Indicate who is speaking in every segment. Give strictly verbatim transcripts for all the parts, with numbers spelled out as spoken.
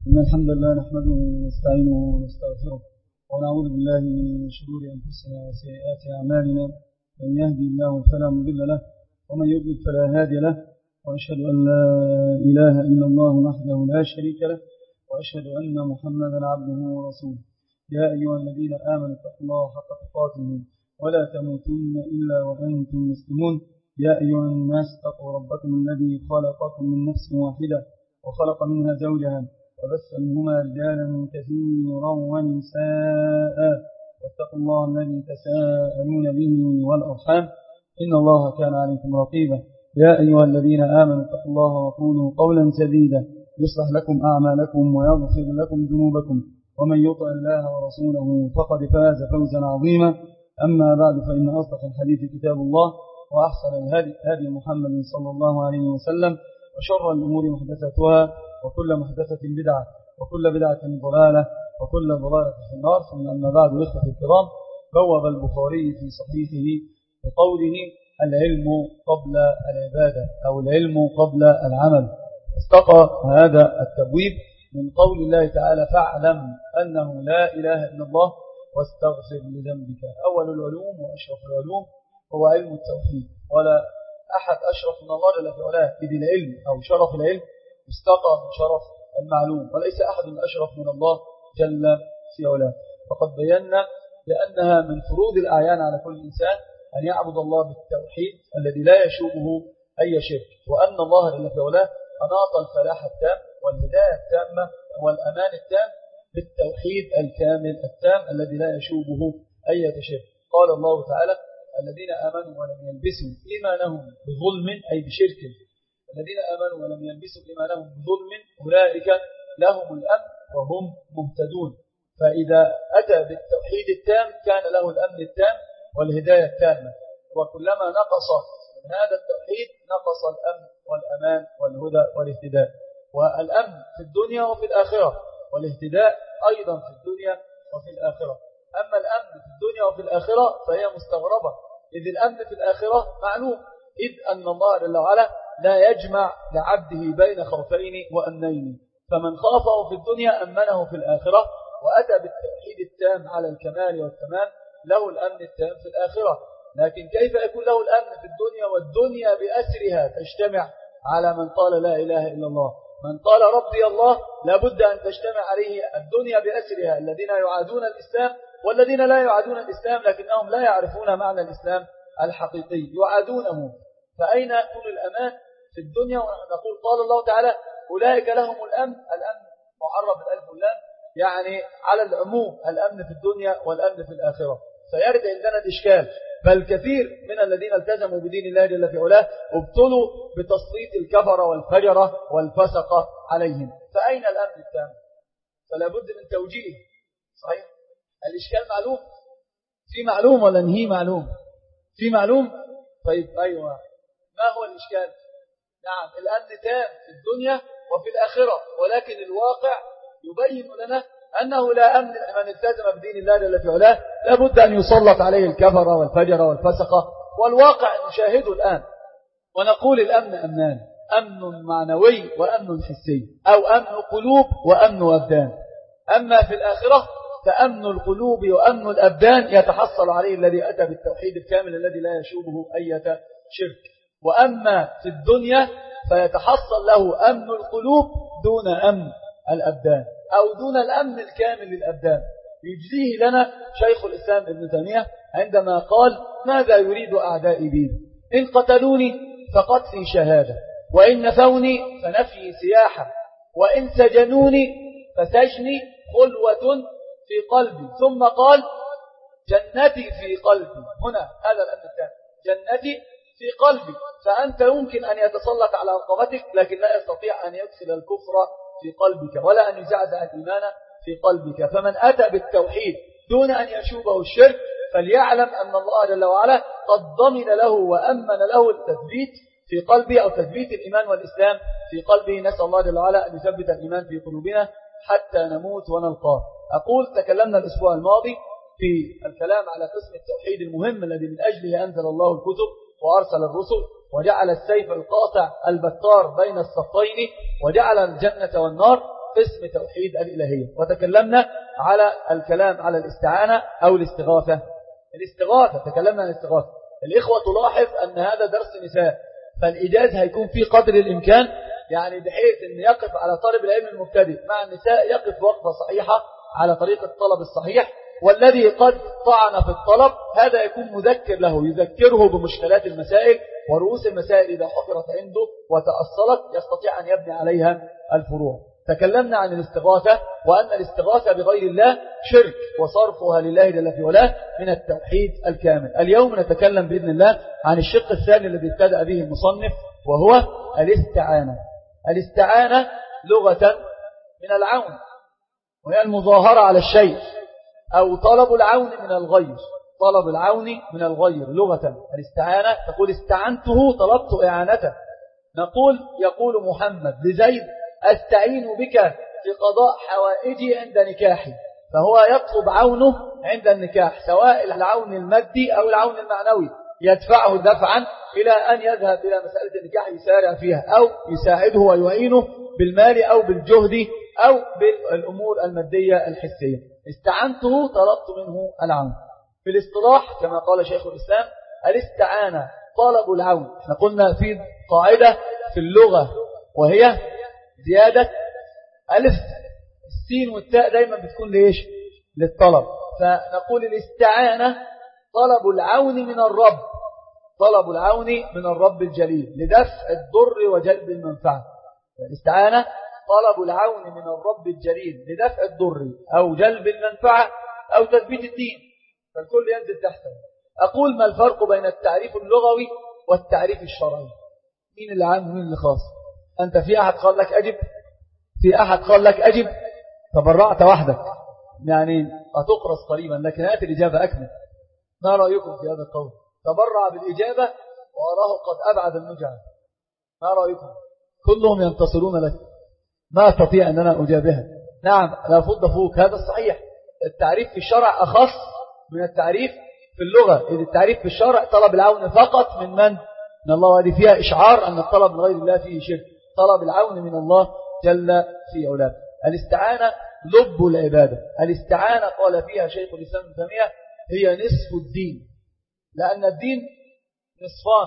Speaker 1: إن الحمد لله نحمده ونستعينه ونستغفره ونعوذ بالله من شرور أنفسنا وسيئات أعمالنا. من يهدي الله فلا مضل له ومن يضلل فلا هادي له، وأشهد أن لا إله إلا الله وحده لا شريك له، وأشهد أن محمدا عبده ورسوله. يا أيها الذين آمنوا اتقوا الله حق تقاته ولا تموتن إلا وأنتم مسلمون. يا أيها الناس اتقوا ربكم الذي خلقكم من نفس واحدة وخلق منها زوجها وبث منهما رجالا كثيرا ونساء، واتقوا الله الذي تساءلون به والأرحام إن الله كان عليكم رقيبا. يا أيها الذين آمنوا اتقوا الله وقولوا قولا سديدا يصلح لكم أعمالكم ويغفر لكم ذنوبكم، ومن يطع الله ورسوله فقد فاز فوزا عظيما. أما بعد، فإن أصدق الحديث كتاب الله، وأحسن الهدي هدي محمد صلى الله عليه وسلم، وشر الأمور محدثاتها، وكل محدثة بدعة، وكل بدعة ضلالة، وكل ضلالة في النار. ثم أما بعد، إخوة الكرام، بوب البخاري في صحيحه بقوله: العلم قبل العبادة، أو العلم قبل العمل. استقى هذا التبويب من قول الله تعالى: فاعلم أنه لا إله إلا الله واستغفر لذنبك. أول العلوم وأشرف العلوم هو علم التوحيد، ولا أحد أشرف من الله جل في علاه، إذ العلم أو شرف العلم استقى من شرف المعلوم، وليس أحد أشرف من الله جل في علاه. فقد بينا بأنها من فروض الأعيان على كل إنسان أن يعبد الله بالتوحيد الذي لا يشوبه أي شرك، وأن الله جل في علاه أناط الفلاح التام والهداية التامة والأمان التام بالتوحيد الكامل التام الذي لا يشوبه أي شرك. قال الله تعالى: الذين آمنوا ولم يلبسوا إيمانهم بظلم، أي بشرك، الذين آمنوا ولم يلبسوا إيمانهم بظلم أولئك لهم الأمن وهم مهتدون. فإذا أتى بالتوحيد التام كان له الأمن التام والهداية التامة، وكلما نقص من هذا التوحيد نقص الأمن والأمان والهدى والاهتداء. والأمن في الدنيا وفي الآخرة، والاهتداء أيضا في الدنيا وفي الآخرة. أما الأمن في الدنيا وفي الآخرة فهي مستغربة، إذ الأمن في الآخرة معلوم، إذ أن الله جل وعلا لا يجمع لعبده بين خوفين وأمنين، فمن خافه في الدنيا أمنه في الآخرة، وأتى بالتوحيد التام على الكمال والتمام له الأمن التام في الآخرة. لكن كيف يكون له الأمن في الدنيا والدنيا بأسرها تجتمع على من قال لا إله إلا الله؟ من قال ربي الله لابد أن تجتمع عليه الدنيا بأسرها، الذين يعادون الإسلام والذين لا يعادون الإسلام لكنهم لا يعرفون معنى الإسلام الحقيقي، يعادونه. فأين يكون الأمان في الدنيا؟ ونقول قال الله تعالى: أولئك لهم الأمن. الأمن معرب بالألف واللام، يعني على العموم الأمن في الدنيا والأمن في الآخرة. فيرد عندنا الإشكال، بل كثير من الذين التزموا بدين الله جل في علاه ابتلوا بتسليط الكفرة والفجرة والفسقة عليهم. فأين الأمن التام؟ فلا بد من توجيه. صحيح الإشكال معلوم، في معلوم ولا نهي معلوم؟ في معلوم. طيب أيوة، ما هو الإشكال؟ نعم، الأمن تام في الدنيا وفي الآخرة، ولكن الواقع يبين لنا أنه لا أمن من التزم بدين الله جل في علاه، لابد أن يسلط عليه الكفرة والفجرة والفسقة، والواقع نشاهده الآن. ونقول الأمن أمنان: أمن معنوي وأمن حسي، أو أمن قلوب وأمن أبدان. أما في الآخرة فأمن القلوب وأمن الأبدان يتحصل عليه الذي أتى بالتوحيد الكامل الذي لا يشوبه أي شرك. وأما في الدنيا فيتحصل له أمن القلوب دون أمن الأبدان، أو دون الأمن الكامل للأبدان. يجزيه لنا شيخ الإسلام ابن تيمية عندما قال: ماذا يريد أعدائي بي؟ إن قتلوني فقتلي شهادة، وإن نفوني فنفي سياحة، وإن سجنوني فسجني خلوة في قلبي. ثم قال: جنتي في قلبي. هنا هذا الأمن الثاني، جنتي في قلبي. فأنت يمكن أن يتسلط على رقبتك، لكن لا يستطيع أن يدخل الكفر في قلبك ولا أن يزعزع الإيمان في قلبك. فمن أتى بالتوحيد دون أن يشوبه الشرك فليعلم أن الله جل وعلا قد ضمن له وأمن له التثبيت في قلبه، أو تثبيت الإيمان والإسلام في قلبه. نسأل الله جل وعلا أن يثبت الإيمان في قلوبنا حتى نموت ونلقاه. أقول تكلمنا الأسبوع الماضي في الكلام على قسم التوحيد المهم الذي من أجله أنزل الله الكتب وأرسل الرسل، وجعل السيف القاطع البتار بين الصفين، وجعل الجنة والنار.
Speaker 2: قسم توحيد الإلهية. وتكلمنا على الكلام على الاستعانة أو الاستغاثة. الاستغاثة تكلمنا عن الاستغاثة. الإخوة تلاحظ أن هذا درس نساء، فالإيجاز هيكون في قدر الإمكان، يعني بحيث أن يقف على طالب العلم المبتدئ مع النساء يقف وقفة صحيحة على طريق الطلب الصحيح، والذي قد طعن في الطلب هذا يكون مذكر له يذكره بمشكلات المسائل ورؤوس المسائل إذا حفرت عنده وتأصلت يستطيع أن يبني عليها الفروع. تكلمنا عن الاستغاثة وأن الاستغاثة بغير الله شرك وصرفها لله جل في علاه من التوحيد الكامل. اليوم نتكلم بإذن الله عن الشق الثاني الذي ابتدأ به المصنف وهو الاستعانة. الاستعانة لغة من العون، وهي المظاهرة على الشيء أو طلب العون من الغير. طلب العون من الغير لغة. الاستعانة تقول استعنته طلبت إعانته. نقول يقول محمد لزيد أستعين بك في قضاء حوائجي عند نكاحي، فهو يطلب عونه عند النكاح، سواء العون المادي أو العون المعنوي يدفعه دفعا إلى أن يذهب إلى مسألة النكاح يسارع فيها، أو يساعده ويعينه بالمال أو بالجهد أو بالأمور المادية الحسية. استعنته طلبت منه العون. في الاصطلاح كما قال شيخ الإسلام الاستعانة طلب العون. احنا قلنا في قاعدة في اللغة وهي زيادة ألف السين والتاء دايما بتكون ليش؟ للطلب. فنقول الاستعانة طلب العون من الرب، طلب العون من الرب الجليل لدفع الضر وجلب المنفعة. الاستعانة طلب العون من الرب الجليل لدفع الضر أو جلب المنفعة أو تثبيت الدين، فالكل ينزل تحته. أقول ما الفرق بين التعريف اللغوي والتعريف الشرعي؟ مين اللي عام ومين اللي خاص؟ أنت في أحد قال لك أجب، في أحد قال لك أجب، تبرعت وحدك يعني هتقرص قريبا، لكن هات الإجابة أكمل. ما رأيكم في هذا القول؟ تبرع بالإجابة وأراه قد أبعد النجعة. ما رأيكم؟ كلهم ينتصرون لك، ما أستطيع أن أنا أجابها. نعم لا فض فوق، هذا الصحيح. التعريف في الشرع أخص من التعريف في اللغة، إذ التعريف في الشرع طلب العون فقط من من؟ من الله، وهذه فيها إشعار أن الطلب من غير الله فيه شرك. طلب العون من الله جل في علاه. الاستعانة لب العبادة. الاستعانة قال فيها شيخ الإسلام ابن تيمية هي نصف الدين، لأن الدين نصفان،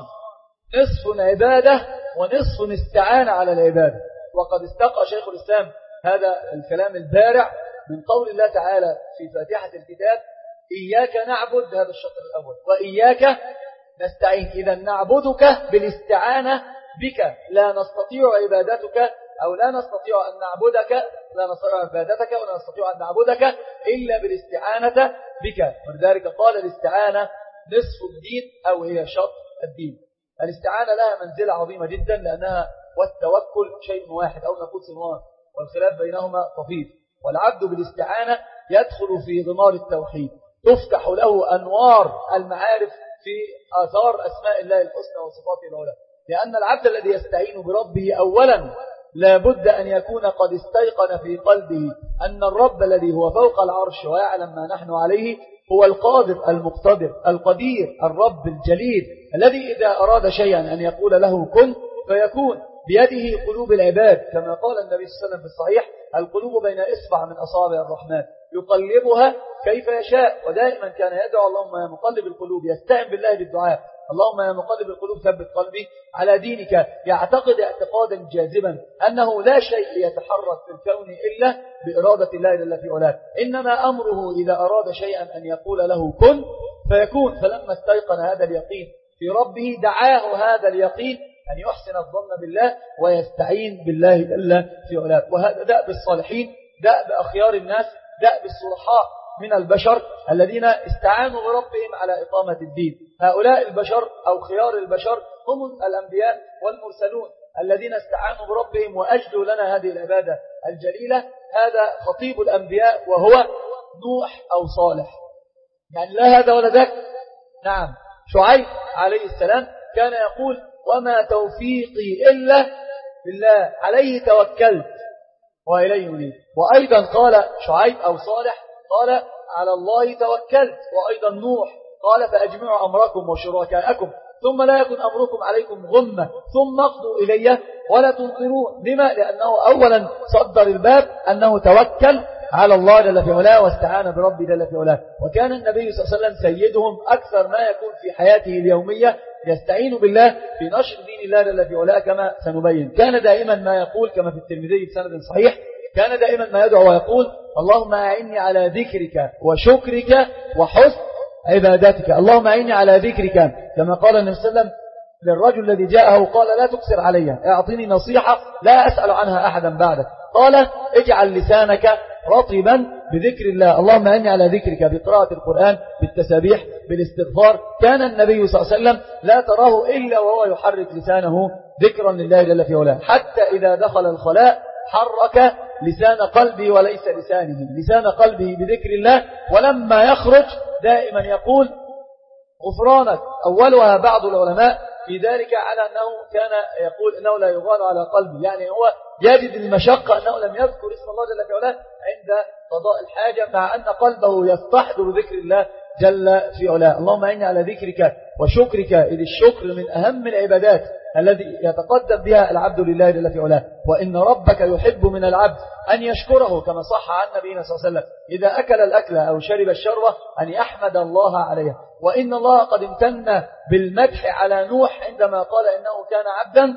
Speaker 2: نصف عبادة ونصف استعانة على العبادة. وقد استقى شيخ الإسلام هذا الكلام البارع من قول الله تعالى في فاتحة الكتاب إياك نعبد، هذا الشق الأول، وإياك نستعين. إذا نعبدك بالاستعانة بك، لا نستطيع عبادتك أو لا نستطيع أن نعبدك، لا نستطيع عبادتك ولا نستطيع أن نعبدك إلا بالاستعانة بك. ولذلك قال الاستعانة نصف الدين أو هي شط الدين. الاستعانة لها منزلة عظيمة جدا، لأنها والتوكل شيء واحد أو نقول سنوان، والخلاف بينهما طفيف. والعبد بالاستعانة يدخل في غمار التوحيد، تفتح له أنوار المعارف في آثار أسماء الله الحسنى وصفاته العلى. لأن العبد الذي يستعين بربه أولا لا بد أن يكون قد استيقن في قلبه أن الرب الذي هو فوق العرش ويعلم ما نحن عليه هو القادر المقتدر القدير الرب الجليل، الذي إذا أراد شيئا أن يقول له كن فيكون. بيده قلوب العباد، كما قال النبي صلى الله عليه وسلم في الصحيح القلوب بين إصبع من أصابع الرحمن يقلبها كيف يشاء. ودائما كان يدعو اللهم يا مقلب القلوب، يستعن بالله بالدعاء اللهم يا مقلب القلوب ثبت قلبي على دينك. يعتقد اعتقادا جازما أنه لا شيء يتحرك في الكون إلا بإرادة الله جل في علاه، إنما أمره إذا أراد شيئا أن يقول له كن فيكون. فلما استيقن هذا اليقين في ربه دعاه هذا اليقين أن يحسن الظن بالله ويستعين بالله جل في علاه. وهذا دأب الصالحين، دأب أخيار الناس، دأب الصلحاء من البشر الذين استعانوا بربهم على إقامة الدين. هؤلاء البشر أو خيار البشر هم الأنبياء والمرسلون الذين استعانوا بربهم وأجلوا لنا هذه العبادة الجليلة. هذا خطيب الأنبياء وهو نوح أو صالح، يعني لا هذا ولا ذاك. نعم شعيب عليه السلام كان يقول وما توفيقي إلا بالله عليه توكلت وإليه أنيب. وأيضا قال شعيب أو صالح قال على الله توكلت. وأيضا نوح قال فأجمعوا أمركم وشركاءكم ثم لا يكن أمركم عليكم غمة ثم اقضوا إلي ولا تنظرون. لما؟ لأنه أولا صدر الباب أنه توكل على الله جل في علاه واستعان بربي جل في علاه. وكان النبي صلى الله عليه وسلم سيدهم أكثر ما يكون في حياته اليومية يستعين بالله في نشر دين الله جل في علاه كما سنبين. كان دائما ما يقول كما في الترمذي بسند صحيح، كان دائما ما يدعو ويقول اللهم أعني على ذكرك وشكرك وحسن عبادتك. اللهم أعني على ذكرك كما قال النبي صلى الله عليه وسلم للرجل الذي جاءه قال لا تكثر علي، اعطيني نصيحة لا أسأل عنها أحدا بعدك. قال اجعل لسانك رطبا بذكر الله. اللهم أعني على ذكرك بقراءة القرآن بالتسابيح بالاستغفار. كان النبي صلى الله عليه وسلم لا تراه إلا وهو يحرك لسانه ذكرا لله جل في علاه، حتى إذا دخل الخلاء حرك لسان قلبي وليس لسانه، لسان قلبه بذكر الله. ولما يخرج دائما يقول غفرانك. أولها بعض العلماء في ذلك على أنه كان يقول إنه لا يغال على قلبي، يعني هو يجد المشقة أنه لم يذكر اسم الله جل في علاه عند قضاء الحاجة، مع أن قلبه يستحضر ذكر الله جل في علاه. اللهم أعني على ذكرك وشكرك، إذ الشكر من أهم العبادات الذي يتقدم بها العبد لله جل في علاه. وإن ربك يحب من العبد أن يشكره كما صح عن نبينا صلى الله عليه وسلم إذا أكل الأكل أو شرب الشربة أن يحمد الله عليه. وإن الله قد امتن بالمدح على نوح عندما قال إنه كان عبدا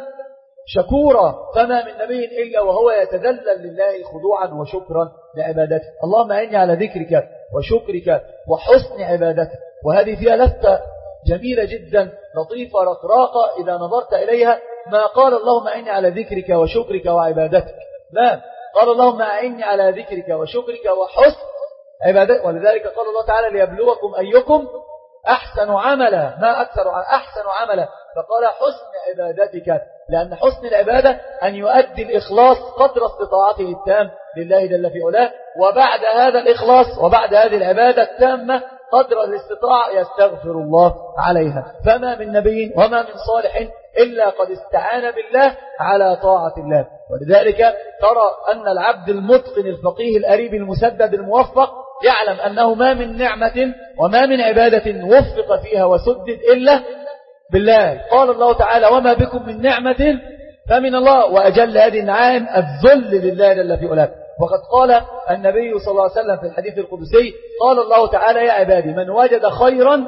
Speaker 2: شكورا، فما من نبي إلا وهو يتذلل لله خضوعا وشكرا لعبادته. اللهم أعني على ذكرك وشكرك وحسن عبادتك. وهذه فيها لفتة جميلة جدا لطيفة رقراقة إذا نظرت إليها. ما قال اللهم أعني على ذكرك وشكرك وعبادتك، لا، قال اللهم أعني على ذكرك وشكرك وحسن عبادتك. ولذلك قال الله تعالى ليبلوكم أيكم أحسن عملا، ما أكثر أحسن عملا، فقال حسن عبادتك، لأن حسن العبادة أن يؤدي الإخلاص قدر استطاعته التام لله جل في علاه، وبعد هذا الإخلاص وبعد هذه العبادة التامة قدر الاستطاعة يستغفر الله عليها. فما من نبي وما من صالح إلا قد استعان بالله على طاعة الله. ولذلك ترى أن العبد المتقن الفقيه الأريب المسدد الموفق يعلم أنه ما من نعمة وما من عبادة وفق فيها وسدد إلا بالله. قال الله تعالى وما بكم من نعمة فمن الله، وأجل هذه النعائم الذل لله جل في علاه. وقد قال النبي صلى الله عليه وسلم في الحديث القدسي قال الله تعالى يا عبادي من وجد خيرا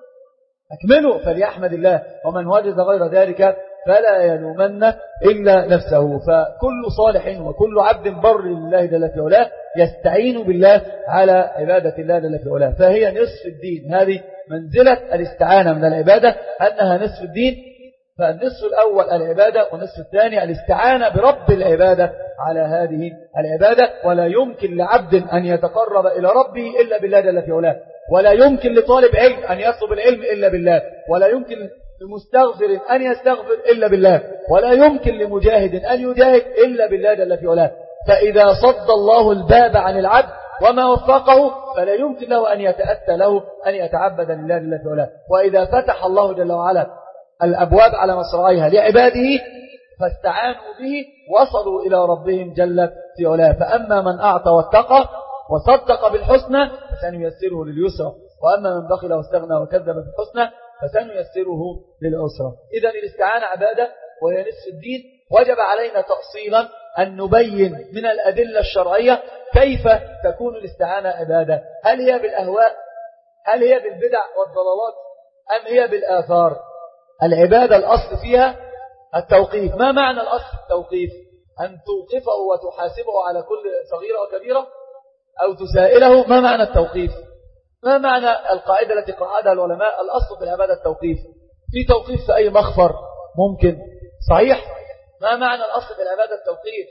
Speaker 2: أكمله فليحمد الله، ومن وجد غير ذلك فلا يلومن إلا نفسه. فكل صالح وكل عبد بر لله جل في علاه يستعين بالله على عبادة الله جل في علاه، فهي نصف الدين. هذه منزلة الاستعانة من العبادة أنها نصف الدين. فالنصف الأول العبادة، والنصف الثاني الاستعانة برب العبادة على هذه العبادة. ولا يمكن لعبد أن يتقرب إلى ربه إلا بالله جل في علاه، ولا يمكن لطالب علم أن يطلب العلم إلا بالله، ولا يمكن لمستغفر أن يستغفر إلا بالله، ولا يمكن لمجاهد أن يجاهد إلا بالله جل في علاه. فإذا صد الله الباب عن العبد وما وفقه فلا يمكن له أن يتأتى له أن يتعبد لله جل في علاه. وإذا فتح الله جل وعلا الأبواب على مصراعيها لعباده فاستعانوا به وصلوا إلى ربهم جل في علاه. فأما من أعطى واتقى وصدق بالحسنى فسنيسره لليسرى، وأما من بخل واستغنى وكذب بالحسنى فسنيسره للعسرى. إذن الاستعانة عبادة وهي نصف الدين. وجب علينا تأصيلا أن نبين من الأدلة الشرعية كيف تكون الاستعانة عبادة. هل هي بالأهواء؟ هل هي بالبدع والضلالات؟ أم هي بالآثار؟ العبادة الأصل فيها التوقيف. ما معنى الأصل التوقيف؟ أن توقفه وتحاسبه على كل صغيرة وكبيرة أو تسائله. ما معنى التوقيف؟ ما معنى القاعدة التي قاعدها العلماء الأصل في العبادة التوقيف؟ في توقيف في أي مخفر ممكن، صحيح؟ ما معنى الأصل في العبادة التوقيف؟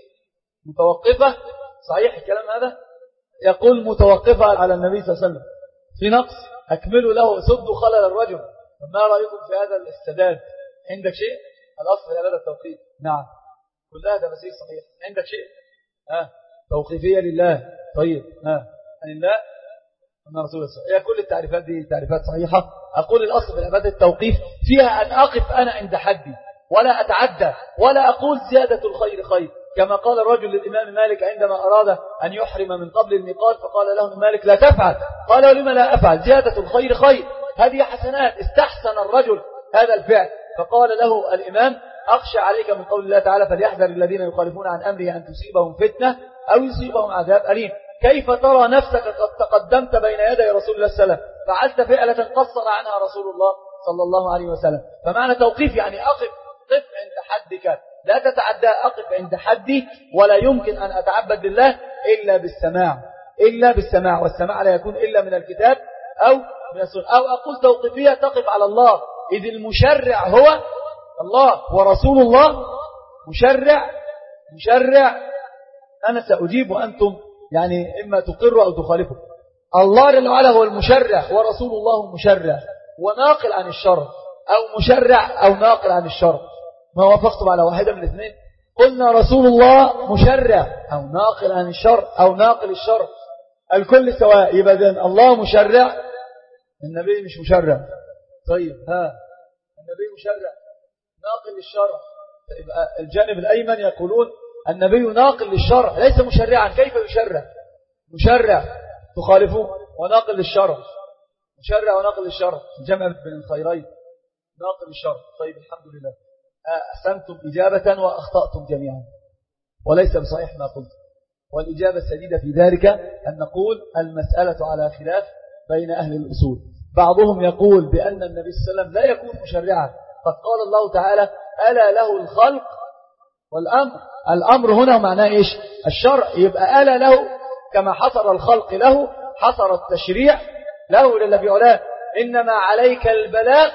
Speaker 2: متوقفة، صحيح الكلام هذا؟ يقول متوقفة على النبي صلى الله عليه وسلم في نقص أكملوا له سدوا خلل الرجل. ما رأيكم في هذا الاستداد؟ عندك شيء؟ الأصل في العبادة التوقيف. نعم كل هذا مسيح صحيح. عندك شيء؟ ها توقيفية لله. طيب ها عن الله أن رسول الله. هي كل التعريفات دي تعريفات صحيحة. أقول الأصل في العبادة التوقيف فيها أن أقف أنا عند حدي ولا أتعدى ولا أقول زيادة الخير خير، كما قال الرجل للإمام مالك عندما أراد أن يحرم من قبل الميقات فقال له مالك لا تفعل، قال لما لا أفعل؟ زيادة الخير خير، هذه حسنات. استحسن الرجل هذا الفعل. فقال له الإمام أخشى عليك من قول الله تعالى فليحذر الذين يخالفون عن أمره أن تصيبهم فتنة أو يصيبهم عذاب أليم. كيف ترى نفسك قد تقدمت بين يدي رسول الله صلى الله عليه وسلم فعلت فعلة قصر عنها رسول الله صلى الله عليه وسلم. فمعنى توقيف يعني أقف قف عند حدك لا تتعدى، أقف عند حدي ولا يمكن أن أتعبد لله إلا بالسماع إلا بالسماع والسماع لا يكون إلا من الكتاب أو من السنة. أو أقول توقيفية تقف على الله إذ المشرع هو الله ورسول الله مشرع مشرع أنا سأجيب وأنتم يعني إما تقروا أو تخالفوا. الله جل وعلا هو المشرع ورسول الله مشرع وناقل عن الشر أو مشرع أو ناقل عن الشر. ما وافقتم على واحدة من الاثنين قلنا رسول الله مشرع أو ناقل عن الشر أو ناقل الشر الكل سواء. يبقى ذن الله مشرع النبي مش مشرع. طيب ها النبي مشرع ناقل للشرع. يبقى الجانب الأيمن يقولون النبي ناقل للشرع ليس مشرعا. كيف يشرع؟ مشرع تخالفوه وناقل للشرع مشرع وناقل للشرع جمع بين الخيرين ناقل للشرع. طيب الحمد لله أحسنتم إجابة وأخطأتم جميعا وليس بصحيح ما قلت. والإجابة السديدة في ذلك أن نقول المسألة على خلاف بين أهل الأصول. بعضهم يقول بأن النبي صلى الله عليه وسلم لا يكون مشرعا قد قال الله تعالى ألا له الخلق والأمر. الأمر هنا معناه إيش؟ الشرع. يبقى ألا له كما حصر الخلق له حصر التشريع له لله في علاه. إنما عليك البلاغ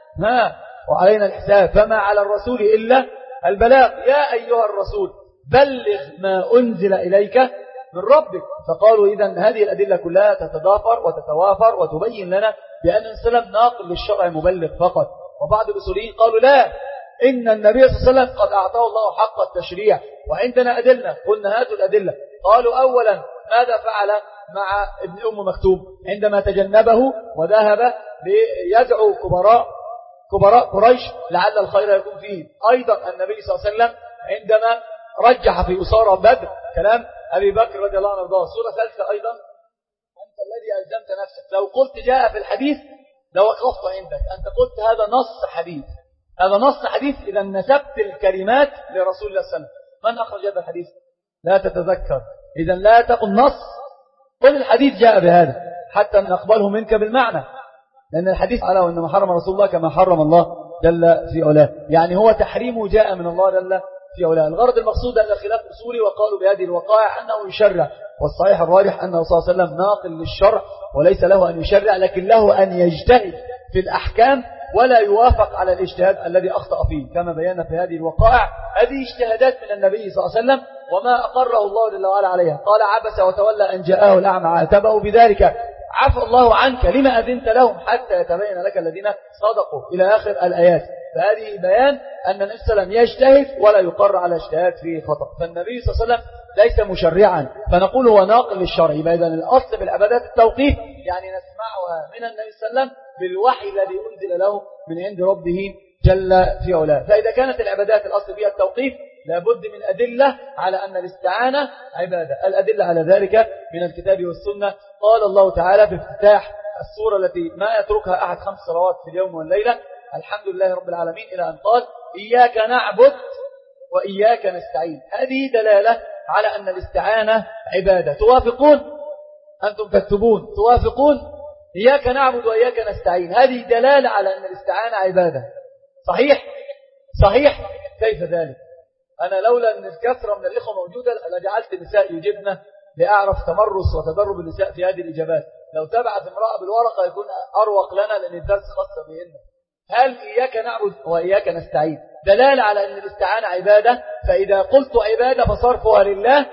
Speaker 2: ما وعلينا الحساب فما على الرسول إلا البلاغ. يا أيها الرسول بلغ ما أنزل إليك من ربك. فقالوا إذن هذه الأدلة كلها تتضافر وتتوافر وتبين لنا بأن السلام ناقل للشرع مبلغ فقط. وبعض الأصوليين قالوا لا إن النبي صلى الله عليه وسلم قد أعطاه الله حق التشريع وعندنا أدلة. قلنا هاتوا الأدلة. قالوا أولا ماذا فعل مع ابن أم مكتوم عندما تجنبه وذهب ليدعو كبراء كبراء قريش لعل الخير يكون فيه. أيضا النبي صلى الله عليه وسلم عندما رجح في أسارة بدر كلام أبي بكر رضي الله عنه وارضاه. سورة ثالثة أيضا أنت الذي ألزمت نفسك. لو قلت جاء في الحديث لو وقفت عندك أنت قلت هذا نص حديث هذا نص حديث إذا نسبت الكلمات لرسول الله صلى الله عليه وسلم. من أخرج هذا الحديث؟ لا تتذكر. إذا لا تقل نص قل الحديث جاء بهذا حتى نقبله منك بالمعنى لأن الحديث على وإنما حرم رسول الله كما حرم الله جل في علاه. يعني هو تحريمه جاء من الله جل في علاه. الغرض المقصود أن الخلاف أصولي وقالوا بهذه الوقائع أنه يشرع والصحيح الراجح أنه صلى الله عليه وسلم ناقل للشرع وليس له أن يشرع لكن له أن يجتهد في الأحكام ولا يوافق على الاجتهاد الذي أخطأ فيه كما بينا في هذه الوقائع. هذه اجتهادات من النبي صلى الله عليه وسلم وما أقره الله جل وعلا عليها. قال عبس وتولى أن جاءه الأعمى عاتبه بذلك عفى الله عنك لما أذنت لهم حتى يتبين لك الذين صدقوا إلى آخر الآيات. فهذه بيان أن النبي صلى الله عليه وسلم يجتهد ولا يقر على اجتهاد فيه خطأ. فالنبي صلى الله عليه وسلم ليس مشرعا فنقول هو ناقل للشرع. إذا الأصل في العبادات التوقيف يعني نسمعها من النبي صلى الله عليه وسلم بالوحي الذي أنزل له من عند ربه جل في علاه. فإذا كانت العبادات الأصل فيها التوقيف لابد من أدلة على أن الاستعانة عبادة. الأدلة على ذلك من الكتاب والسنة. قال الله تعالى في افتتاح السورة التي ما يتركها أحد خمس صلوات في اليوم والليلة الحمد لله رب العالمين إلى أن قال إياك نعبد وإياك نستعين. هذه دلالة على أن الاستعانة عبادة. توافقون أنتم تكتبون توافقون إياك نعبد وإياك نستعين. هذه دلالة على أن الاستعانة عبادة. صحيح صحيح. كيف ذلك؟ أنا لولا أن الكثرة من الإخوة موجودة لجعلت النساء يجبن لأعرف تمرس وتدرب النساء في هذه الإجابات. لو تبعت امرأة بالورقة يكون أروق لنا لأن الدرس خاصة بهن. هل إياك نعبد وإياك نستعين دلالة على أن الاستعانة عبادة؟ فإذا قلت عبادة فصرفها لله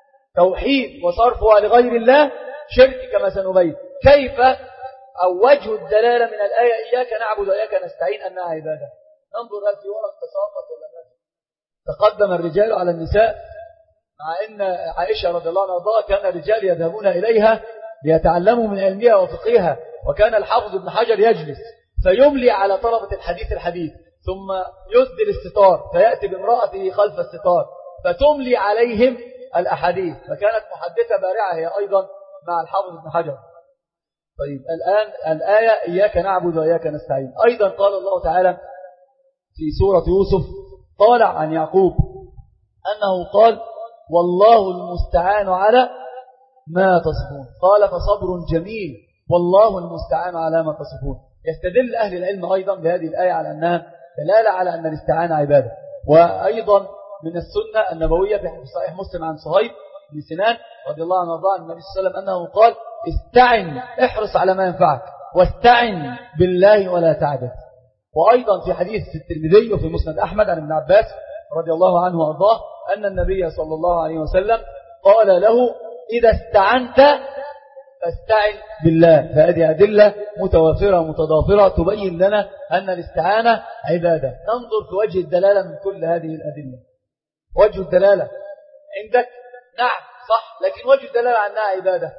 Speaker 2: توحيد وصرفها لغير الله شرك كما سنبين. كيف أو وجه الدلالة من الآية إياك نعبد وإياك نستعين أنها عبادة؟ ننظر هل في ورق تساقط ولا لا. تقدم الرجال على النساء مع أن عائشة رضي الله عنها كان الرجال يذهبون إليها ليتعلموا من علمها وفقهها وكان الحافظ ابن حجر يجلس فيملي على طلبة الحديث الحديث ثم يسدل الستار فيأتي بامرأته خلف الستار فتملي عليهم الأحاديث. فكانت محدثة بارعة هي أيضا مع الحافظ ابن حجر. طيب الآن الآية إياك نعبد وإياك نستعين. أيضا قال الله تعالى في سورة يوسف قال عن يعقوب أنه قال والله المستعان على ما تصفون. قال فصبر جميل والله المستعان على ما تصفون. يستدل أهل العلم أيضا بهذه الآية على أنها دلالة على أن الاستعانة عبادة. وأيضا من السنة النبوية في صحيح مسلم عن صهيب بن سنان رضي الله عنه وارضاه عن النبي صلى الله عليه وسلم أنه قال استعن احرص على ما ينفعك واستعن بالله ولا تعجز. وأيضا في حديث في الترمذي وفي مسند أحمد عن ابن عباس رضي الله عنه وارضاه أن النبي صلى الله عليه وسلم قال له إذا استعنت فاستعن بالله. فهذه أدلة متوافرة متضافرة تبين لنا أن الاستعانة عبادة. ننظر في وجه الدلالة من كل هذه الأدلة. وجه الدلالة عندك نعم صح، لكن وجه الدلالة عنها عبادة.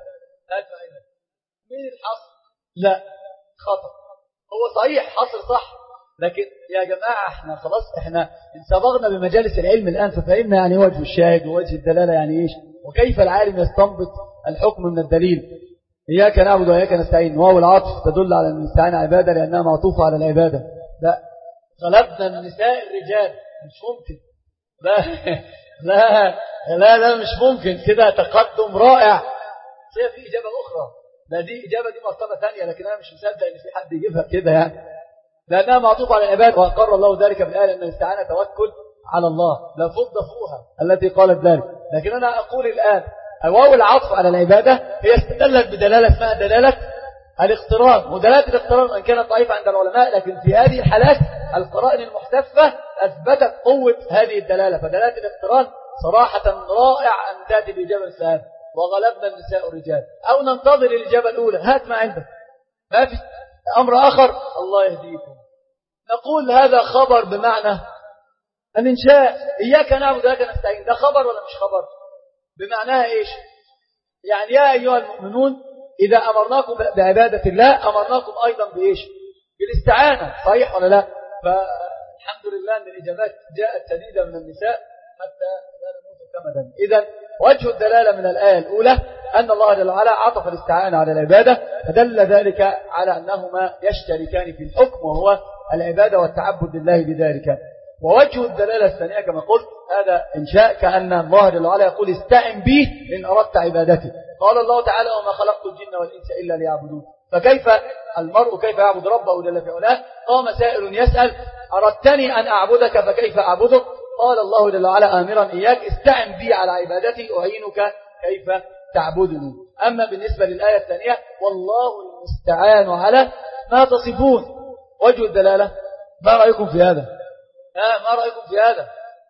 Speaker 2: مين الحصر؟ لا خطأ. هو صحيح حصر صح، لكن يا جماعة احنا خلاص احنا انسبغنا بمجالس العلم الآن ففهمنا يعني وجه الشاهد ووجه الدلالة يعني ايش، وكيف العالم يستنبط الحكم من الدليل. إياك نعبد وإياك نستعين، واو العطف تدل على أن الاستعانة عبادة لأنها معطوفة على العبادة. لا غلبنا النساء الرجال مش ممكن. لا لا لا, لا مش ممكن كده. تقدم رائع. صحيح في إجابة أخرى، لا دي إجابة دي مرتبة ثانية، لكن أنا مش مصدق إن في حد يجيبها كده يعني، لأنها معطوفة على العبادة. وأقر الله ذلك بالآية أن الاستعانة توكل على الله لا فض فوها التي قالت ذلك. لكن أنا أقول الآن واو العطف على العبادة هي استدلت بدلالة اسمها دلالة الاقتران. ودلالة الاقتران أن كانت ضعيفة عند العلماء، لكن في هذه الحالات القرائن المحتفة أثبتت قوة هذه الدلالة. فدلالة الاقتران صراحة رائع أن تأتي بإجابة السؤال وغلبنا النساء الرجال، أو ننتظر الإجابة الأولى. هات ما عندك، ما في أمر آخر. الله يهديكم. نقول هذا خبر بمعنى الإنشاء. إياك نعبد وإياك نستعين، ده خبر ولا مش خبر؟ بمعناها إيش؟ يعني يا أيها المؤمنون إذا أمرناكم بعبادة الله أمرناكم أيضا بإيش؟ بالاستعانة. صحيح ولا لا؟ فالحمد لله أن الإجابات جاءت سديدة من النساء حتى لا نموت كمدا. إذن وجه الدلالة من الآية الأولى أن الله جل وعلا عطف الاستعانة على العبادة، فدل ذلك على أنهما يشتركان في الحكم وهو العبادة والتعبد لله بذلك. ووجه الدلالة الثانية كما قلت هذا إنشاء، كأن الله جل وعلا يقول استعن به إن أردت عبادته. قال الله تعالى وما خلقت الجن والإنس إلا ليعبدون. فكيف المرء كيف يعبد ربه جل في علاه؟ قام سائل يسأل أردتني أن أعبدك فكيف أعبدك؟ قال الله جل وعلا آمرا إياك استعن بي على عبادتي أعينك كيف تعبدني. أما بالنسبة للآية الثانية والله المستعان على ما تصفون، وجه الدلالة ما رأيكم في هذا؟ آه ما رأيكم في هذا؟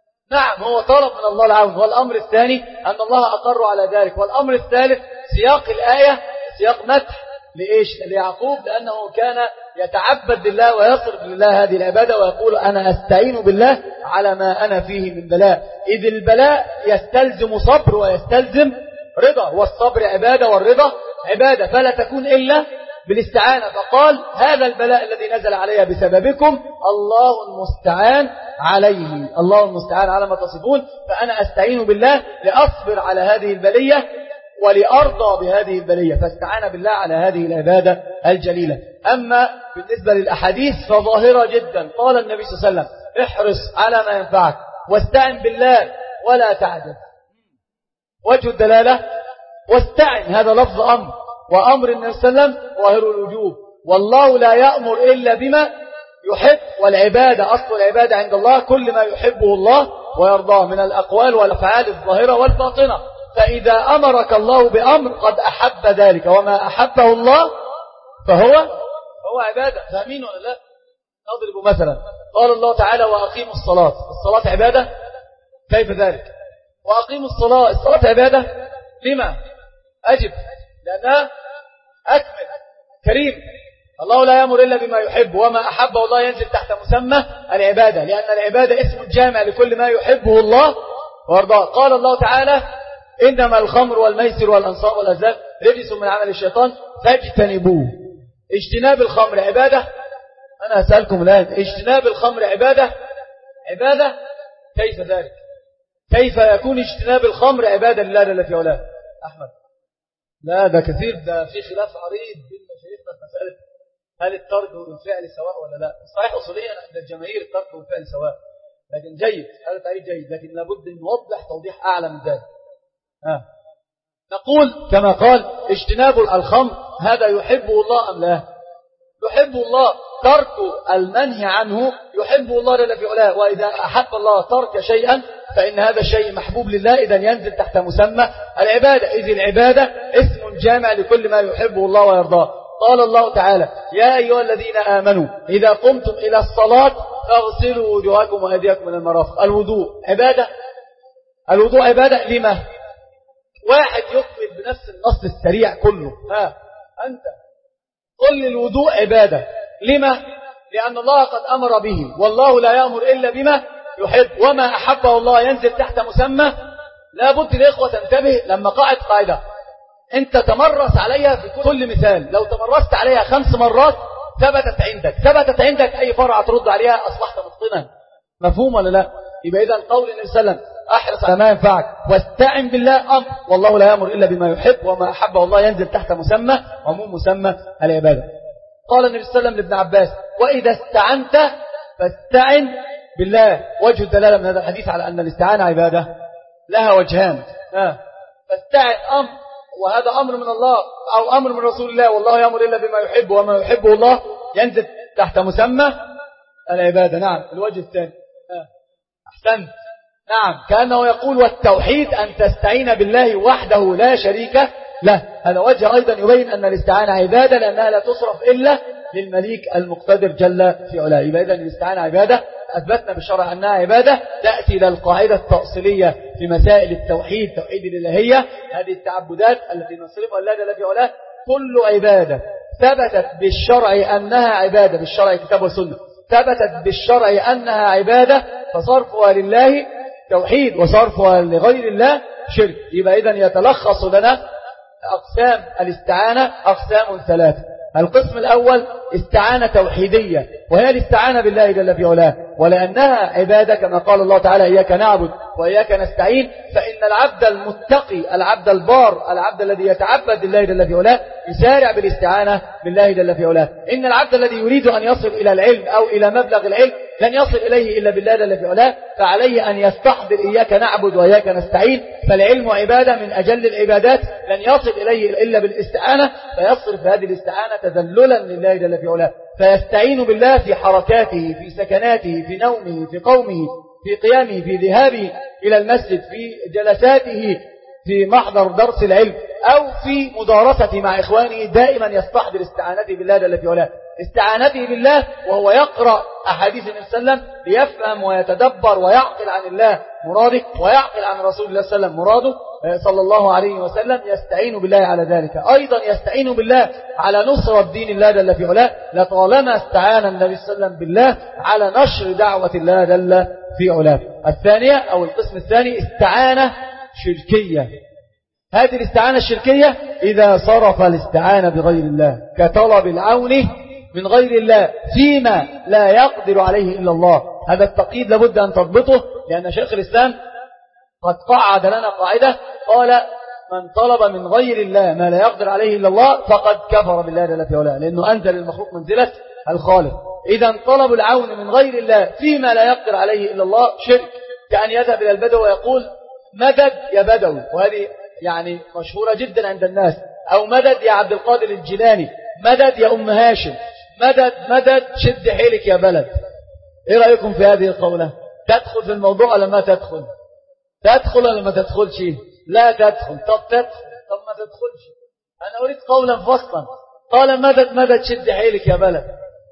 Speaker 2: نعم هو طلب من الله العون. والأمر الثاني أن الله أقر على ذلك. والأمر الثالث سياق الآية سياق مدح لإيش؟ ليعقوب، لأنه كان يتعبد لله ويصرف لله هذه العبادة ويقول أنا أستعين بالله على ما أنا فيه من بلاء، إذ البلاء يستلزم صبر ويستلزم رضا، والصبر عبادة والرضا عبادة، فلا تكون إلا بالاستعانة. فقال هذا البلاء الذي نزل علي بسببكم الله المستعان عليه، الله المستعان على ما تصفون، فأنا أستعين بالله لأصبر على هذه البلية ولأرضى بهذه البلية، فاستعان بالله على هذه العبادة الجليلة. أما بالنسبة للأحاديث فظاهرة جدا. قال النبي صلى الله عليه وسلم احرص على ما ينفعك واستعن بالله ولا تعجز. وجه الدلالة واستعن هذا لفظ أمر، وأمر النبي صلى الله عليه وسلم ظاهر الوجوب، والله لا يأمر إلا بما يحب. والعبادة أصل العبادة عند الله كل ما يحبه الله ويرضاه من الأقوال والأفعال الظاهرة والباطنة. فإذا أمرك الله بأمر قد أحب ذلك، وما أحبه الله فهو هو عبادة. فأمين ولا لا؟ نضرب مثلا قال الله تعالى وأقيموا الصلاة. الصلاة عبادة؟ كيف ذلك؟ وأقيموا الصلاة، الصلاة عبادة لما؟ أجب لأنها أكمل كريم. الله لا يأمر إلا بما يحب، وما أحبه الله ينزل تحت مسمى العبادة، لأن العبادة اسم جامع لكل ما يحبه الله وارضاه. قال الله تعالى إنما الخمر والميسر والأنصاب والأزلام رجس من عمل الشيطان فاجتنبوه. اجتناب الخمر عبادة؟ أنا أسألكم الآن اجتناب الخمر عبادة؟ عبادة؟ كيف ذلك؟ كيف يكون اجتناب الخمر عبادة لله جل في علاه؟ أحمد لا ده كثير، ده في خلاف عريض بين مشايخنا في مسألة هل الترك والفعل سواء ولا لا. صحيح أصوليا عند الجماهير الترك والفعل سواء، لكن جيد، هذا تعريف جيد، لكن لابد أن نوضح توضيح أعلى من ذلك. آه. نقول كما قال اجتناب الخمر هذا يحبه الله أم لا؟ يحبه الله. ترك المنهي عنه يحبه الله جل في علاه، وإذا أحب الله ترك شيئا فإن هذا الشيء محبوب لله، إذا ينزل تحت مسمى العبادة، إذ العبادة اسم جامع لكل ما يحبه الله ويرضاه. قال الله تعالى يا أيها الذين آمنوا إذا قمتم إلى الصلاة فاغسلوا وجوهكم وأيديكم من المرافق. الوضوء عبادة، الوضوء عبادة. لما؟ واحد يكمل بنفس النص السريع كله، ها أنت قل الوضوء عبادة. لما؟ لأن الله قد أمر به، والله لا يأمر إلا بما يحب، وما أحبه الله ينزل تحت مسمى. لا بد الإخوة تنتبه لما قاعد قاعدة أنت تمرس عليها في كل مثال، لو تمرست عليها خمس مرات ثبتت عندك، ثبتت عندك أي فرع ترد عليها أصبحت متقنا. مفهوم ولا لا؟ يبقى إذا قول النبي صلى الله عليه وسلم أحرص على ما ينفعك واستعن بالله أمر، والله لا يأمر إلا بما يحب، وما أحبه الله ينزل تحت مسمى عموم مسمى العبادة. قال النبي صلى الله عليه وسلم لابن عباس وإذا استعنت فاستعن بالله. وجه الدلالة من هذا الحديث على أن الاستعانة عبادة لها وجهان. آه. فاستعن أمر، وهذا أمر من الله أو أمر من رسول الله، والله يأمر إلا بما يحب، وما يحبه الله ينزل تحت مسمى العبادة. نعم. الوجه الثاني آه. أحسنت. نعم، كأنه يقول والتوحيد أن تستعين بالله وحده لا شريك له. هذا وجه أيضا يبين أن الاستعانة عبادة، لأنها لا تصرف إلا للمليك المقتدر جل في علاه. يبقى إذن الاستعانة عبادة، أثبتنا بالشرع أنها عبادة. تأتي إلى القاعدة التأصيلية في مسائل التوحيد، توحيد الإلهية، هذه التعبدات التي نصرفها الله جل في علاه كل عبادة ثبتت بالشرع أنها عبادة، بالشرع كتاب وسنة ثبتت بالشرع أنها عبادة، فصرفها لله توحيد وصرفها لغير الله شرك. يبقى إذن يتلخص لنا أقسام الاستعانة أقسام ثلاثة. القسم الأول استعانة توحيدية، وهي الاستعانة بالله جل في علاه، ولأنها عبادة كما قال الله تعالى إياك نعبد وإياك نستعين، فإن العبد المتقي، العبد البار، العبد الذي يتعبد لله جل في علاه يسارع بالاستعانة بالله جل في علاه. إن العبد الذي يريد أن يصل إلى العلم أو إلى مبلغ العلم لن يصل إليه إلا بالله جل في علاه، فعليه أن يستحضر إياك نعبد وإياك نستعين. فالعلم عبادة من أجل العبادات، لن يصل إليه إلا بالاستعانة، فيصرف هذه الاستعانة تذللا لله جل في علاه، فيستعين بالله في حركاته، في سكناته، في نومه، في قومه، في قيامه، في ذهابه إلى المسجد، في جلساته في محضر درس العلم، أو في مدارسة مع إخوانه. دائما يستحضر استعانته بالله جل في علاه، استعانته بالله وهو يقرأ أحاديث النبي صلى الله عليه وسلم ليفهم ويتدبر ويعقل عن الله مراده، ويعقل عن رسول الله صلى الله عليه وسلم مراده صلى الله عليه وسلم. يستعين بالله على ذلك. أيضا يستعين بالله على نصرة دين الله جل في علاه، لطالما استعان النبي صلى الله عليه وسلم بالله على نشر دعوة الله جل في علاه. الثانية أو القسم الثاني استعانة شركية. هذه الاستعانة الشركية إذا صرف الاستعانة بغير الله، كطلب العون من غير الله فيما لا يقدر عليه إلا الله. هذا التقييد لابد أن تضبطه، لأن شيخ الإسلام قد قعد لنا قاعدة قال من طلب من غير الله ما لا يقدر عليه إلا الله فقد كفر بالله جل في علاه، لأنه أنزل المخلوق منزلة الخالق. إذا طلب العون من غير الله فيما لا يقدر عليه إلا الله شرك، كأن يذهب إلى البدو ويقول مدد يا بدوي، وهذه يعني مشهورة جدا عند الناس، أو مدد يا عبد القادر الجيلاني، مدد يا أم هاشم، مدد مدد شد حيلك يا بلد. إيه رأيكم في هذه القولة؟ تدخل في الموضوع ولا ما تدخل؟ تدخل ولا ما تدخلش؟ لا تدخل. طب تدخل، طب ما تدخلش. أنا أريد قولا فصلا. قال مدد مدد شد حيلك يا بلد.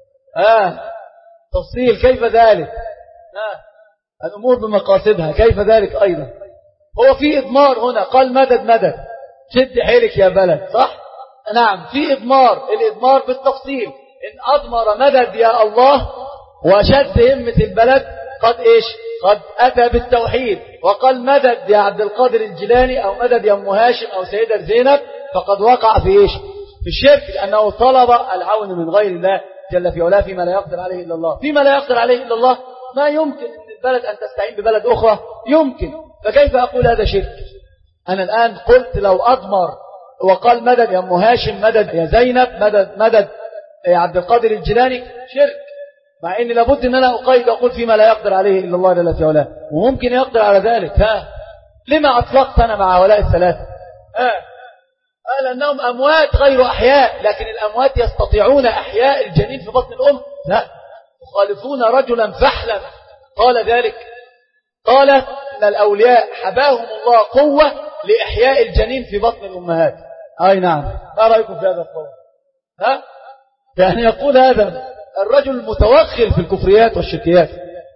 Speaker 2: آه تفصيل كيف ذلك؟ آه الأمور بمقاصدها كيف ذلك أيضا. هو في إضمار هنا، قال مدد مدد شد حيلك يا بلد، صح؟ نعم في إضمار، الإضمار بالتفصيل. إن أضمر مدد يا الله وشد همة البلد قد إيش؟ قد أتى بالتوحيد، وقال مدد يا عبد القادر الجيلاني أو مدد يا أم هاشم أو سيدة زينب، فقد وقع في إيش؟ في الشرك، لأنه طلب العون من غير الله جل في علاه فيما لا يقدر عليه إلا الله. فيما لا يقدر عليه إلا الله ما يمكن أن البلد أن تستعين ببلد أخرى، يمكن، فكيف أقول هذا شرك؟ أنا الآن قلت لو أضمر وقال مدد يا أم هاشم، مدد يا زينب، مدد مدد يا عبد القادر الجيلاني، شرك. مع ان لابد ان انا اقيد اقول فيما لا يقدر عليه الا الله جل في علاه، وممكن يقدر على ذلك. ها لما اطلقت انا مع هؤلاء الثلاثه؟ ها قال انهم اموات غير احياء، لكن الاموات يستطيعون احياء الجنين في بطن الام؟ لا، يخالفون رجلا فحلا قال ذلك. قال ان الاولياء حباهم الله قوه لاحياء الجنين في بطن الامهات. اي نعم، ما رايكم في هذا القول؟ ها يعني يقول هذا الرجل المتوغل في الكفريات والشركيات.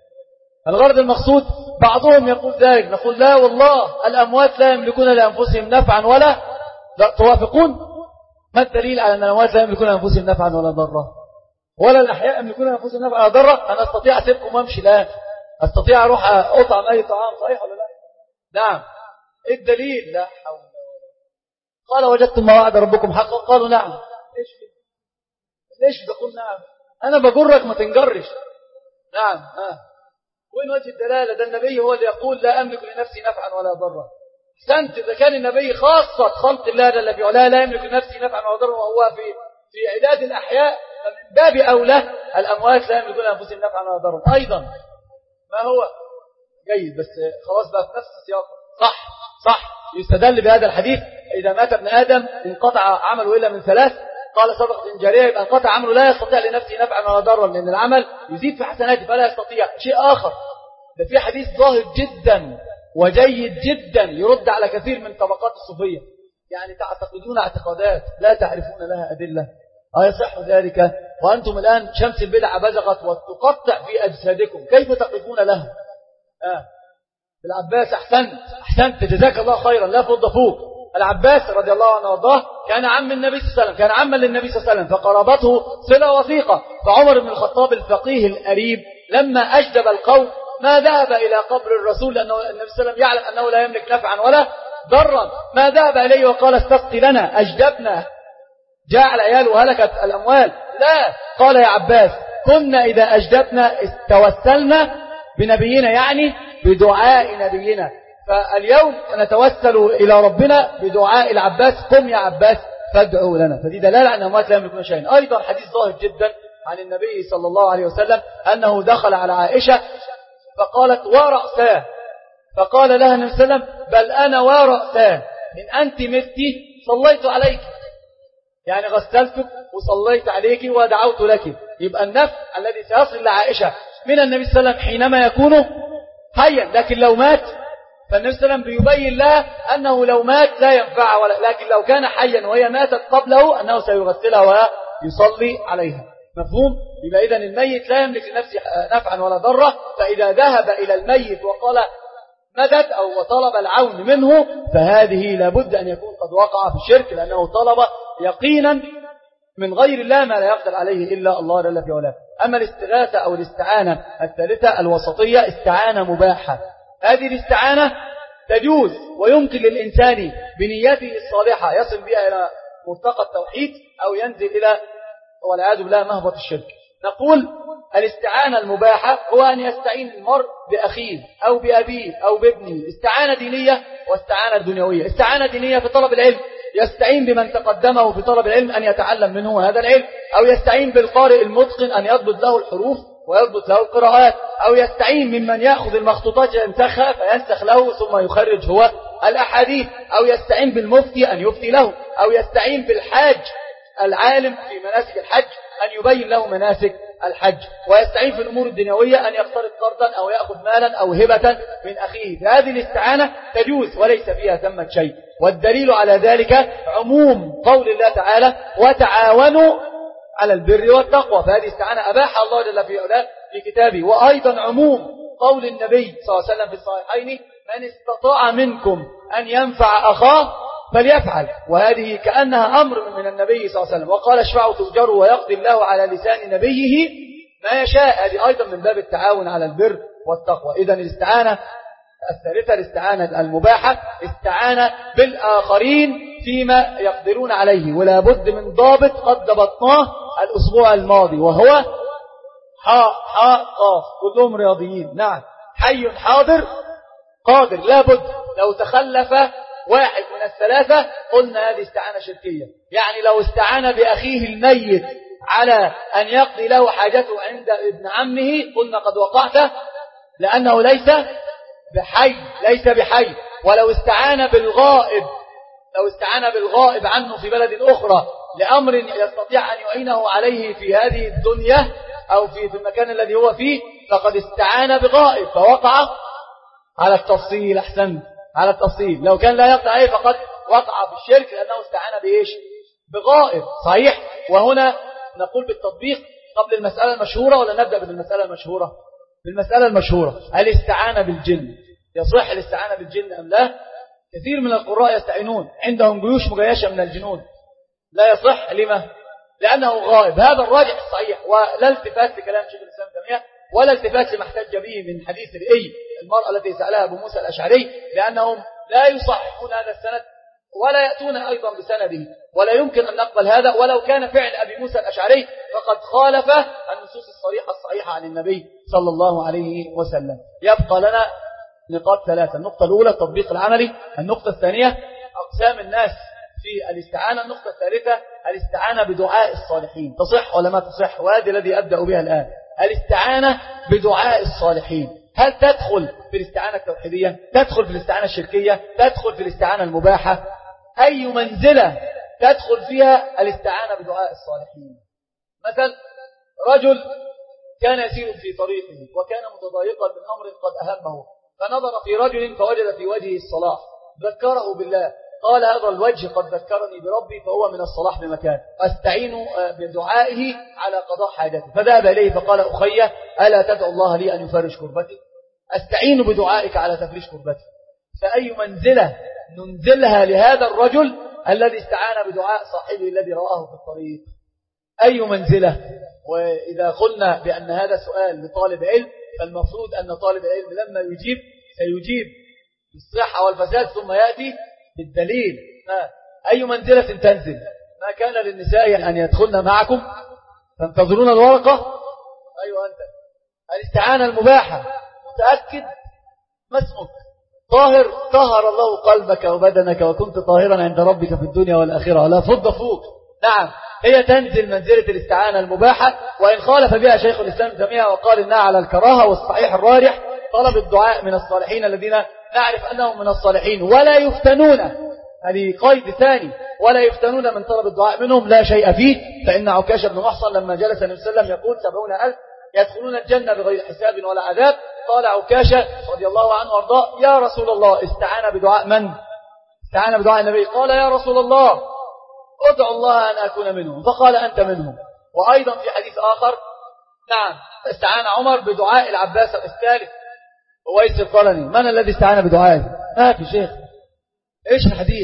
Speaker 2: الغرض المقصود بعضهم يقول ذلك، نقول لا والله الأموات لا يملكون لأنفسهم نفعا ولا لا. توافقون؟ ما الدليل على أن الأموات لا يملكون لأنفسهم نفعا ولا ضرا؟ ولا الأحياء يملكون لأنفسهم نفعا ولا ضرا؟ أنا أستطيع أسيبكم وأمشي الآن، أستطيع أروح أطعم أي طعام، صحيح ولا لا؟ نعم. إيه الدليل؟ لا حول. قال وجدتم ما وعد ربكم حقا؟ قالوا نعم. إيش ليش بقول نعم؟ أنا بجرك ما تنجرش. نعم. ها وين وجه الدلالة؟ ده النبي هو اللي يقول لا أملك لنفسي نفعا ولا ضرا. أحسنت، إذا كان النبي خاصة خلق الله جل في علاه لا يملك لنفسي نفعا ولا ضرا وهو في في عداد الأحياء، فمن باب أولى الأموات لا يملكون لأنفسهم نفعا ولا ضرا أيضا. ما هو جيد، بس خلاص بقى في نفس السياق. صح صح، يستدل بهذا الحديث إذا مات ابن آدم انقطع عمله إلا من ثلاث. قال صدقة جارية، يبقى انقطع عمله لا يستطيع لنفسه نفعا ولا ضرا، لأن العمل يزيد في حسناته فلا يستطيع. شيء آخر، ده في حديث ظاهر جدا وجيد جدا يرد على كثير من طبقات الصوفية، يعني تعتقدون اعتقادات لا تعرفون لها أدلة. أيصح ذلك وأنتم الآن شمس البدع بزغت وتقطع في أجسادكم، كيف تقفون لها؟ آه. العباس أحسنت أحسنت جزاك الله خيرا، لا فض فوق. العباس رضي الله عنه وارضاه كان عم النبي صلى الله عليه وسلم، كان عما للنبي صلى الله عليه وسلم، فقرابته صلة وثيقة. فعمر بن الخطاب الفقيه الأريب لما أجدب القوم ما ذهب إلى قبر الرسول، لأنه النبي صلى الله عليه وسلم يعلم أنه لا يملك نفعا ولا ضرا، ما ذهب إليه وقال استسقي لنا، أجدبنا، جاء العيال وهلكت الأموال. لا، قال يا عباس كنا إذا أجدبنا توسلنا بنبينا، يعني بدعاء نبينا، فاليوم نتوسل إلى ربنا بدعاء العباس، قم يا عباس فادعوا لنا. فدي دلالة أن أموات لا يملكون شيئا. أيضا حديث ظاهر جدا عن النبي صلى الله عليه وسلم أنه دخل على عائشة فقالت ورأساه، فقال لها النبي صلى الله عليه وسلم بل أنا ورأساه، إن أنت متي صليت عليك، يعني غسلتك وصليت عليك ودعوت لك. يبقى النفع الذي سيصل لعائشة من النبي صلى الله عليه وسلم حينما يكون حيا، لكن لو مات فالنبي صلى الله عليه وسلم بيبين لها أنه لو مات لا ينفع، ولا لكن لو كان حيا وهي ماتت قبله أنه سيغسلها ويصلي عليها. مفهوم؟ يبقى إذن الميت لا يملك لنفسه نفعا ولا ضرا، فإذا ذهب إلى الميت وقال مدد أو وطلب العون منه فهذه لابد أن يكون قد وقع في الشرك، لأنه طلب يقينا من غير الله ما لا يقدر عليه إلا الله جل في علاه. أما الاستغاثة أو الاستعانة الثالثة الوسطية، استعانة مباحة. هذه الاستعانة تجوز ويمكن للإنسان بنيته الصالحة يصل بها إلى مرتقى التوحيد أو ينزل إلى والعياذ بالله مهبط الشرك. نقول الاستعانة المباحة هو أن يستعين المرء بأخيه أو بأبيه أو بابنه، استعانة دينية واستعانة دنيوية. استعانة دينية في طلب العلم، يستعين بمن تقدمه في طلب العلم أن يتعلم منه هذا العلم، أو يستعين بالقارئ المتقن أن يضبط له الحروف ويضبط له القراءات، أو يستعين ممن يأخذ المخطوطات ينسخها فينسخ له ثم يخرج هو الأحاديث، أو يستعين بالمفتي أن يفتي له، أو يستعين بالحاج العالم في مناسك الحج أن يبين له مناسك الحج، ويستعين في الأمور الدنيوية أن يقترض قرضا أو يأخذ مالا أو هبة من أخيه. هذه الاستعانة تجوز وليس فيها ثمة شيء، والدليل على ذلك عموم قول الله تعالى وتعاونوا على البر والتقوى، فهذه استعانة أباحها الله جل في علاه في كتابه. وأيضا عموم قول النبي صلى الله عليه وسلم في الصحيحين من استطاع منكم أن ينفع أخاه فليفعل، وهذه كأنها أمر من النبي صلى الله عليه وسلم. وقال اشفعوا تؤجروا ويقضي الله على لسان نبيه ما يشاء، هذه أيضا من باب التعاون على البر والتقوى. إذن الاستعانة الثالثة الاستعانة المباحة، استعانة بالآخرين فيما يقدرون عليه، ولا بد من ضابط قد ضبطناه الأسبوع الماضي، وهو حاء حاء قاف، كلهم رياضيين. نعم، حي حاضر قادر، لا بد. لو تخلف واحد من الثلاثة قلنا هذه استعانة شركية. يعني لو استعان بأخيه الميت على أن يقضي له حاجته عند ابن عمه قلنا قد وقعت، لأنه ليس بحي ليس بحي. ولو استعان بالغائب لو استعان بالغائب عنه في بلد أخرى لأمر يستطيع أن يعينه عليه في هذه الدنيا أو في المكان الذي هو فيه فقد استعان بغائب فوقع على التفصيل. أحسنت، على التفصيل. لو كان لا يقع عليه فقد وقع بالشرك لأنه استعان بإيش؟ بغائب. صحيح. وهنا نقول بالتطبيق قبل المسألة المشهورة ولا نبدأ بالمسألة المشهورة؟ بالمسألة المشهورة. الاستعانة بالجن، يصح الاستعانة بالجن أم لا؟ كثير من القراء يستعينون، عندهم جيوش مجيشة من الجنون. لا يصح. لما؟ لأنه غائب. هذا الراجح الصحيح، ولا التفات لكلام شيخ الإسلام تيمية ولا التفات لما احتج به من حديث الإي المرأة التي سألها أبو موسى الأشعري، لأنهم لا يصححون هذا السند ولا يأتون أيضا بسنده، ولا يمكن أن نقبل هذا. ولو كان فعل أبي موسى الأشعري فقد خالف النصوص الصريحة الصحيحة عن النبي صلى الله عليه وسلم. يبقى لنا نقاط ثلاثة. النقطة الأولى التطبيق العملي، النقطة الثانية أقسام الناس في الاستعانة، النقطة الثالثة الاستعانة بدعاء الصالحين. تصح ولا ما تصح؟ وهذا الذي أبدأ بها الآن. الاستعانة بدعاء الصالحين هل تدخل في الاستعانة التوحيدية؟ تدخل في الاستعانة الشركية؟ تدخل في الاستعانة المباحة؟ أي منزلة تدخل فيها الاستعانة بدعاء الصالحين؟ مثلا رجل كان يسير في طريقه وكان متضايقا من أمر قد أهمه، فنظر في رجل فوجد في وجهه الصلاح، ذكره بالله، قال هذا الوجه قد ذكرني بربي فهو من الصلاح بمكان، أستعين بدعائه على قضاء حاجته. فذهب إليه فقال أخي ألا تدعو الله لي أن يفرج كربتي؟ أستعين بدعائك على تفريج كربتي. فأي منزلة ننزلها لهذا الرجل الذي استعان بدعاء صاحبه الذي رآه في الطريق؟ أي منزلة؟ وإذا قلنا بأن هذا سؤال لطالب علم فالمفروض أن طالب العلم لما يجيب سيجيب بالصحة والفساد ثم يأتي بالدليل. أي منزلة تنزل؟ ما كان للنساء أن يدخلن معكم تنتظرون الورقة؟ أيوة أنت. الاستعانة المباحة، متأكد ما اسمك؟ طاهر، طهر الله قلبك وبدنك وكنت طاهرا عند ربك في الدنيا والآخرة لا فض فوق. نعم، هي تنزل منزلة الاستعانة المباحة، وإن خالف بها شيخ الإسلام تيمية وقال إنها على الكراهة، والصحيح الراجح طلب الدعاء من الصالحين الذين نعرف أنهم من الصالحين ولا يفتنون. هذه قيد ثاني، ولا يفتنون من طلب الدعاء منهم لا شيء فيه. فإن عكاشة بن محصن لما جلس النبي صلى الله عليه وسلم يقول سبعون ألف يدخلون الجنة بغير حساب ولا عذاب، قال عكاشة رضي الله عنه وارضاه يا رسول الله استعان بدعاء من؟ استعان بدعاء النبي. قال يا رسول الله ادعو الله أن أكون منهم، فقال أنت منهم. وأيضا في حديث آخر نعم استعان عمر بدعاء العباس الثالث وويس القرني. من الذي استعان بدعائه؟ ما في شيخ. ايش الحديث؟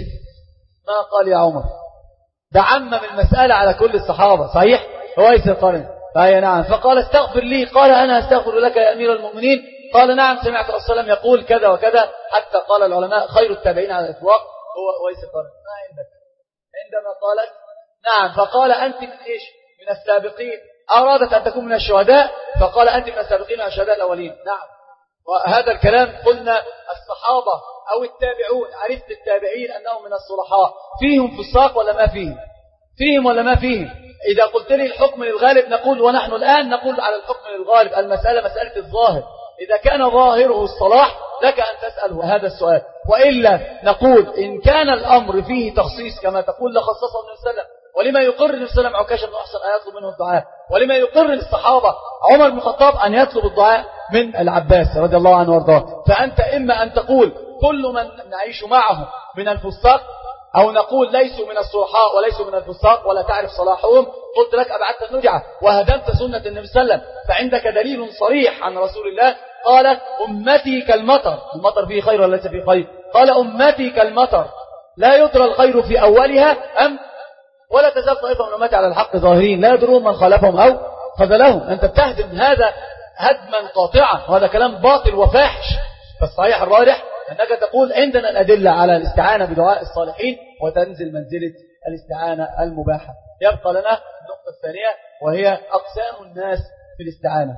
Speaker 2: ما قال يا عمر، ده عمم المسألة على كل الصحابة. صحيح وويس القرني. فهي نعم. فقال استغفر لي، قال أنا استغفر لك يا أمير المؤمنين. قال نعم سمعت الرسول صلى الله عليه وسلم يقول كذا وكذا، حتى قال العلماء خير التابعين على الإطلاق هو ويس القرني. ما عندك عندما قالت نعم فقال أنت من إيش؟ من السابقين. أرادت أن تكون من الشهداء فقال أنت من السابقين من الشهداء الأولين. نعم. وهذا الكلام قلنا الصحابة أو التابعون، عرفت التابعين أنهم من الصلحاء، فيهم فساق ولا ما فيهم؟ فيهم ولا ما فيهم؟ إذا قلت لي الحكم للغالب نقول ونحن الآن نقول على الحكم للغالب. المسألة مسألة الظاهر، إذا كان ظاهره الصلاح لك أن تسأله هذا السؤال، وإلا نقول إن كان الأمر فيه تخصيص كما تقول لخصصه النبي صلى الله عليه وسلم. ولما يقر النبي صلى الله عليه وسلم عكاشة بن محصن أن يطلب منه الدعاء، ولما يقر الصحابة عمر بن الخطاب أن يطلب الدعاء من العباس رضي الله عنه وارضاه. فأنت إما أن تقول كل من نعيش معه من الفساق، أو نقول ليسوا من الصلحاء وليسوا من الفساق ولا تعرف صلاحهم. قلت لك أبعدت النجعة وهدمت سنة النبي صلى الله عليه وسلم. فعندك دليل صريح عن رسول الله قال أمتي كالمطر. المطر فيه خير ولا ليس فيه خير؟ قال أمتي كالمطر لا يدرى الخير في أولها أم ولا تزال طائفة من أمتي على الحق ظاهرين لا يدرون من خالفهم أو خذلهم. أنت بتهدم هذا هدما قاطعا، وهذا كلام باطل وفاحش. فالصحيح الراجح أنك تقول عندنا الأدلة على الاستعانة بدعاء الصالحين وتنزل منزلة الاستعانة المباحة. يبقى لنا النقطة الثانية وهي أقسام الناس في الاستعانة.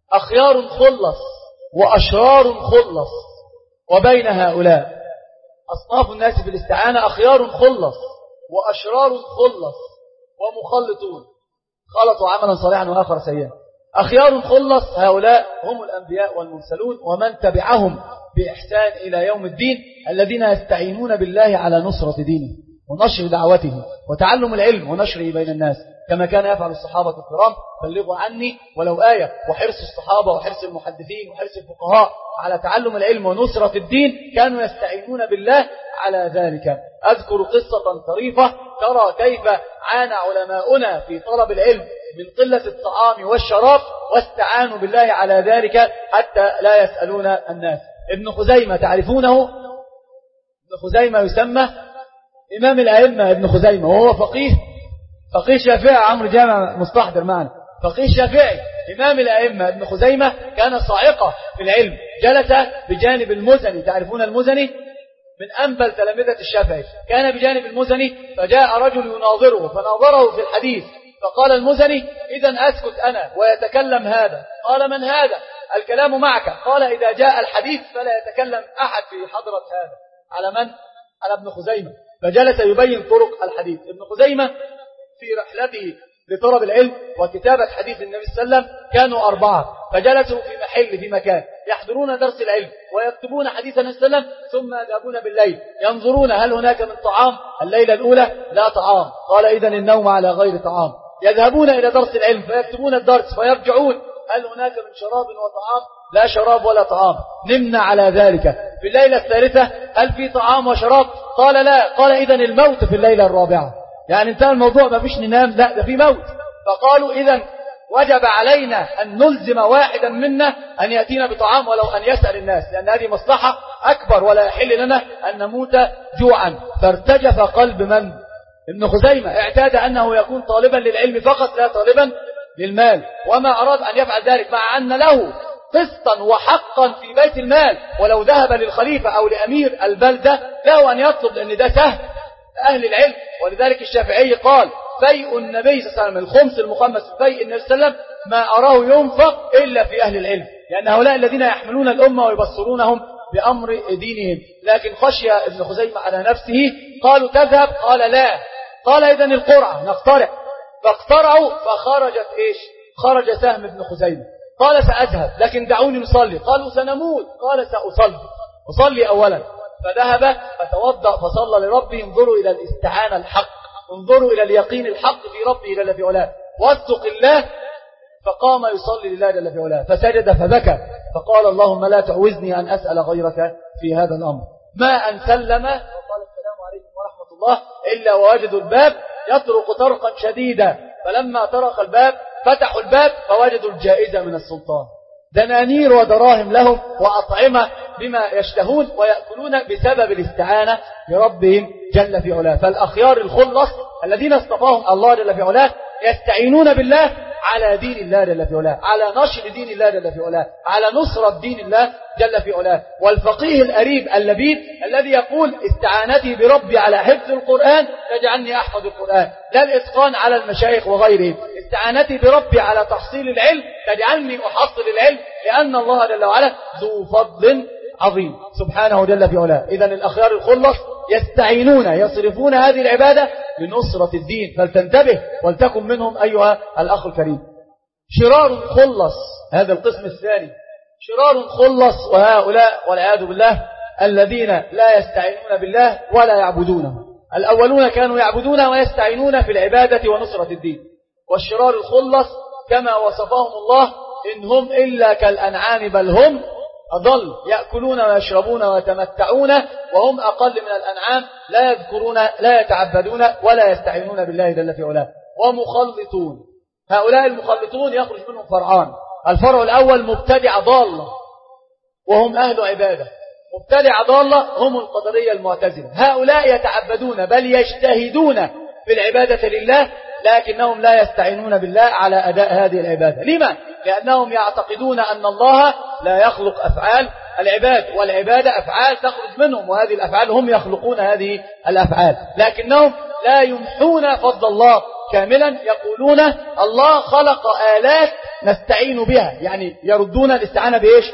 Speaker 2: أخيار خلص وأشرار خلص، وبين هؤلاء أصناف الناس في الاستعانة أخيار خلص وأشرار خلص ومخلطون، خلطوا عملا صالحا وآخر سيئا. أخيار خلص هؤلاء هم الأنبياء والمرسلون ومن تبعهم بإحسان إلى يوم الدين، الذين يستعينون بالله على نصرة دينه ونشر دعوته وتعلم العلم ونشره بين الناس، كما كان يفعل الصحابة الكرام. بلغوا عني ولو آية. وحرص الصحابة وحرص المحدثين وحرص الفقهاء على تعلم العلم ونصرة الدين كانوا يستعينون بالله على ذلك. أذكر قصة طريفة ترى كيف عانى علماؤنا في طلب العلم من قلة الطعام والشراب، واستعانوا بالله على ذلك حتى لا يسألون الناس. ابن خزيمة تعرفونه؟ ابن خزيمة يسمى إمام الأئمة. ابن خزيمة وهو فقيه فقيه شافعي. عمرو جامع مستحضر معنا. فقيه شافعي إمام الأئمة ابن خزيمة كان صاعقة في العلم. جلس بجانب المزني. تعرفون المزني؟ من أنبل تلامذة الشافعي. كان بجانب المزني فجاء رجل يناظره فناظره في الحديث، فقال المزني: إذن أسكت أنا ويتكلم هذا. قال: من هذا؟ الكلام معك. قال: إذا جاء الحديث فلا يتكلم أحد في حضرة هذا. على من؟ على ابن خزيمة. فجلس يبين طرق الحديث. ابن خزيمة في رحلته لطلب العلم وكتابة حديث النبي صلى الله عليه وسلم كانوا أربعة، فجلسوا في محل في مكان يحضرون درس العلم ويكتبون حديث النبي صلى الله عليه وسلم، ثم يذهبون بالليل ينظرون هل هناك من طعام. الليلة الأولى لا طعام. قال: إذن النوم على غير طعام. يذهبون إلى درس العلم فيكتبون الدرس فيرجعون، هل هناك من شراب وطعام؟ لا شراب ولا طعام. نمنا على ذلك. في الليلة الثالثة هل في طعام وشراب؟ قال: لا. قال: إذن الموت في الليلة الرابعة. يعني انتهى الموضوع، ما فيش ننام، لا ده في موت. فقالوا: إذن وجب علينا أن نلزم واحدا منا أن يأتينا بطعام ولو أن يسأل الناس، لأن هذه مصلحة أكبر ولا يحل لنا أن نموت جوعا. فارتجف قلب من؟ ابن خزيمة. اعتاد أنه يكون طالبا للعلم فقط لا طالبا للمال، وما أراد أن يفعل ذلك مع أن له قسطا وحقا في بيت المال، ولو ذهب للخليفة أو لأمير البلدة له أن يطلب، لأن ده سهل أهل العلم. ولذلك الشافعي قال: فيء النبي صلى الله عليه وسلم، الخمس المخمس في فيء النبي صلى الله عليه وسلم، ما أراه ينفق إلا في أهل العلم، لأن هؤلاء الذين يحملون الأمة ويبصرونهم بأمر دينهم. لكن خشي ابن خزيمة على نفسه. قالوا: تذهب؟ قال: لا. قال: إذن القرعة نقترع. فاقترعوا فخرجت إيش؟ خرج سهم ابن خزيمة. قال: سأذهب لكن دعوني نصلي. قالوا: سنموت. قال: سأصلي. أصلي أولا. فذهب فتوضأ فصلى لربه. انظروا إلى الاستعانة الحق، انظروا إلى اليقين الحق في ربه جل في علاه. واتق الله. فقام يصلي لله جل في علاه، فسجد فبكى، فقال: اللهم لا تعوزني أن أسأل غيرك في هذا الأمر. ما أن سلم وقال: السلام عليكم ورحمة الله، إلا ووجدوا الباب يطرق طرقا شديدا. فلما طرق الباب فتحوا الباب فوجدوا الجائزة من السلطان، دنانير ودراهم لهم وأطعمة بما يشتهون ويأكلون بسبب الاستعانة بربهم جل في علاه. فالأخيار الخلص الذين اصطفاهم الله جل في علاه يستعينون بالله على دين الله جل في علاه، على نشر دين الله جل في علاه، على نصرة دين الله جل في علاه. والفقيه الأريب اللبيب الذي يقول: استعانتي بربي على حفظ القرآن تجعلني أحفظ القرآن، لا الإتقان على المشايخ وغيرهم. استعانتي بربي على تحصيل العلم تجعلني أحصل العلم، لأن الله جل وعلا ذو فضل عظيم سبحانه جل في علاه. إذن الأخيار الخلص يستعينون يصرفون هذه العبادة لنصرة الدين، فلتنتبه ولتكن منهم أيها الأخ الكريم. شرار خلص، هذا القسم الثاني، شرار خلص، وهؤلاء والعياذ بالله الذين لا يستعينون بالله ولا يعبدونه. الأولون كانوا يعبدون ويستعينون في العبادة ونصرة الدين، والشرار الخلص كما وصفهم الله: إن هم إلا كالأنعام بل هم أضل، يأكلون ويشربون ويتمتعون وهم أقل من الأنعام، لا يذكرون لا يتعبدون ولا يستعينون بالله جل في علاه. ومخلطون، هؤلاء المخلطون يخرج منهم فرعان. الفرع الأول مبتدع ضالة وهم أهل عبادة. مبتدع ضالة هم القدرية المعتزلة. هؤلاء يتعبدون بل يجتهدون في العبادة لله، لكنهم لا يستعينون بالله على أداء هذه العبادة. لما؟ لأنهم يعتقدون أن الله لا يخلق أفعال العباد، والعبادة أفعال تخرج منهم، وهذه الأفعال هم يخلقون هذه الأفعال، لكنهم لا يمحون فضل الله كاملا. يقولون الله خلق آلات نستعين بها، يعني يردون الاستعانة بإيش؟